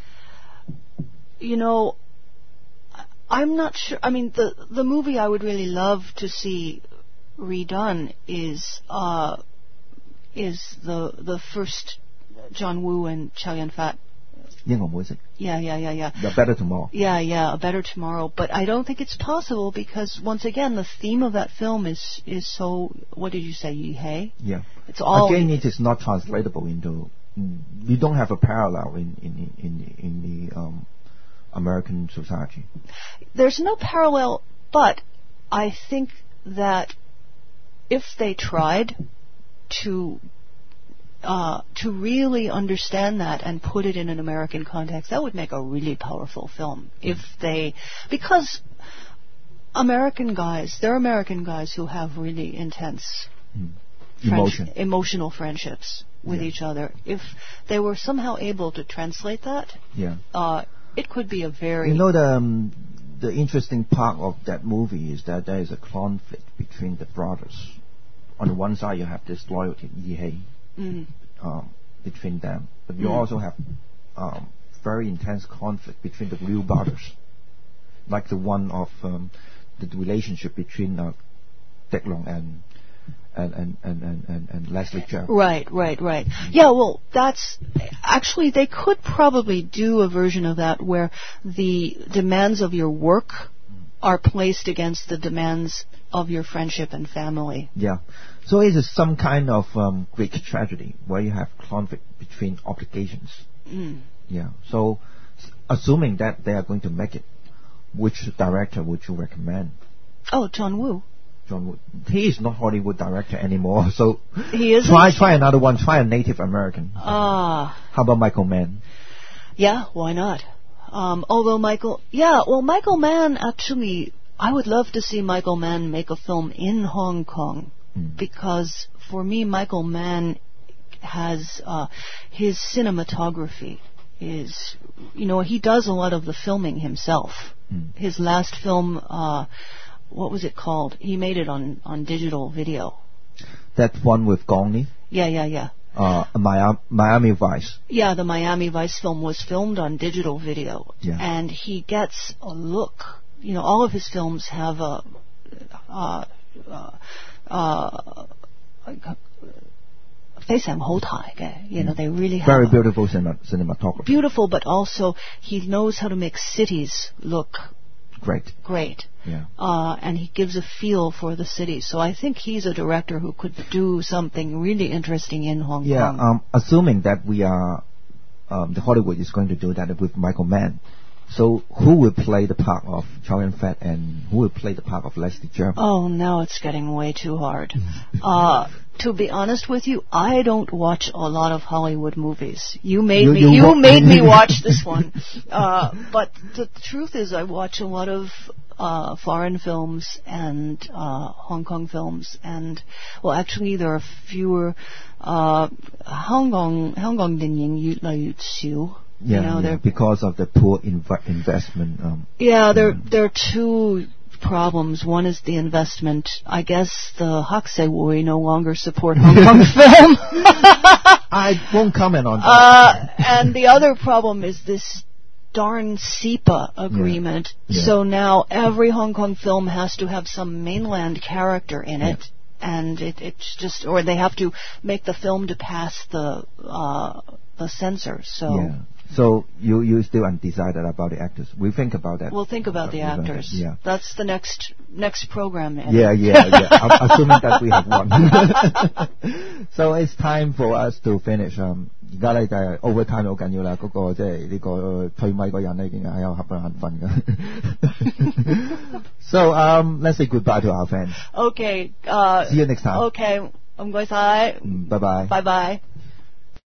Speaker 4: you know, I'm not sure. I mean, the the movie I would really love to see redone is uh, is the the first John Woo and Chow Yun-fat.
Speaker 1: 英雄本色
Speaker 4: Yeah, yeah, yeah, yeah.
Speaker 1: The Better Tomorrow.
Speaker 4: Yeah, yeah, A Better Tomorrow. But I don't think it's possible because once again, the theme of that film is is so. What did you say, Yihei?
Speaker 1: Yeah.
Speaker 4: It's all
Speaker 1: Again, it is not translatable into. You don't have a parallel in in in in the um, American society.
Speaker 4: There's no parallel, but I think that if they tried to uh, to really understand that and put it in an American context, that would make a really powerful film. If they, because American guys, they're American guys who have really intense
Speaker 1: Mm.
Speaker 4: friendsh-
Speaker 1: Emotion.
Speaker 4: emotional friendships with
Speaker 1: Yeah.
Speaker 4: each other. If they were somehow able to translate that,
Speaker 1: Yeah.
Speaker 4: uh, it could be a very
Speaker 1: You know the um, the interesting part of that movie is that there is a conflict between the brothers. On the one side, you have this loyalty, Yihei,
Speaker 4: Mm.
Speaker 1: um, between them, but you
Speaker 4: Mm.
Speaker 1: also have um, very intense conflict between the real brothers, like the one of um, the relationship between uh, Dick Long and and and and and, and, and Leslie Chow.
Speaker 4: Right, right, right. Yeah, well, that's actually they could probably do a version of that where the demands of your work are placed against the demands of your friendship and family.
Speaker 1: Yeah. So it is some kind of um, Greek tragedy where you have conflict between obligations.
Speaker 4: Mm.
Speaker 1: Yeah. So s- assuming that they are going to make it, which director would you recommend?
Speaker 4: Oh, John Woo.
Speaker 1: John Woo. He is not Hollywood director anymore. So
Speaker 4: He isn't?
Speaker 1: try try another one. Try a Native American.
Speaker 4: Ah.
Speaker 1: How about Michael Mann?
Speaker 4: Yeah, why not? Um, although Michael, yeah, well, Michael Mann actually, I would love to see Michael Mann make a film in Hong Kong
Speaker 1: Mm.
Speaker 4: because for me, Michael Mann has uh, his cinematography is, you know, he does a lot of the filming himself.
Speaker 1: Mm.
Speaker 4: His last film, uh, what was it called? He made it on on digital video.
Speaker 1: That one with Gong Li,
Speaker 4: Yeah, yeah, yeah.
Speaker 1: uh, Miami, Miami Vice.
Speaker 4: Yeah, the Miami Vice film was filmed on digital video.
Speaker 1: Yeah.
Speaker 4: And he gets a look. You know, all of his films have a, uh, uh, uh, 非常好睇嘅. You know, they really have
Speaker 1: Very
Speaker 4: a-
Speaker 1: beautiful cinema, cinematography.
Speaker 4: beautiful, but also he knows how to make cities look
Speaker 1: Great.
Speaker 4: great.
Speaker 1: Yeah.
Speaker 4: Uh, and he gives a feel for the city. So I think he's a director who could do something really interesting in Hong
Speaker 1: Yeah.
Speaker 4: Kong.
Speaker 1: Um, assuming that we are, um, the Hollywood is going to do that with Michael Mann. So who will play the part of Chow Yun-fat and who will play the part of Leslie Chow?
Speaker 4: Oh, now it's getting way too hard. uh, to be honest with you, I don't watch a lot of Hollywood movies. You made
Speaker 1: You-
Speaker 4: me.
Speaker 1: you
Speaker 4: You,
Speaker 1: wa-
Speaker 4: made me watch this one. Uh, but the truth is, I watch a lot of uh, foreign films and uh, Hong Kong films, and well, actually, there are fewer. Uh, 香港香港電影越嚟越少.
Speaker 1: Yeah,
Speaker 4: you know,
Speaker 1: yeah,
Speaker 4: they're
Speaker 1: because of the poor inv- investment. Um,
Speaker 4: Yeah, there there are two problems. One is the investment. I guess the Haksewui no longer support Hong Kong film.
Speaker 1: I won't comment on that.
Speaker 4: uh, and the other problem is this darn SEPA agreement.
Speaker 1: Yeah.
Speaker 4: So now every Hong Kong film has to have some mainland character in it. And it, it's just, or they have to make the film to pass the uh, the censor. So
Speaker 1: Yeah. So you you still undecided about the actors. We think about that.
Speaker 4: we'll think about the
Speaker 1: We'll think about
Speaker 4: actors.
Speaker 1: that, Yeah.
Speaker 4: That's the next next program. Eddie.
Speaker 1: Yeah, yeah, yeah. I'm assuming that we have one. So it's time for us to finish. Um, 而家咧就係 overtime 好緊要啦。嗰、個即係呢個推咪嗰人咧已經係有瞌眼瞓㗎。So um, let's say goodbye to our fans.
Speaker 4: Okay. Uh,
Speaker 1: See you next time.
Speaker 4: Okay. 唔該晒。
Speaker 1: 嗯，拜拜。
Speaker 4: 拜拜。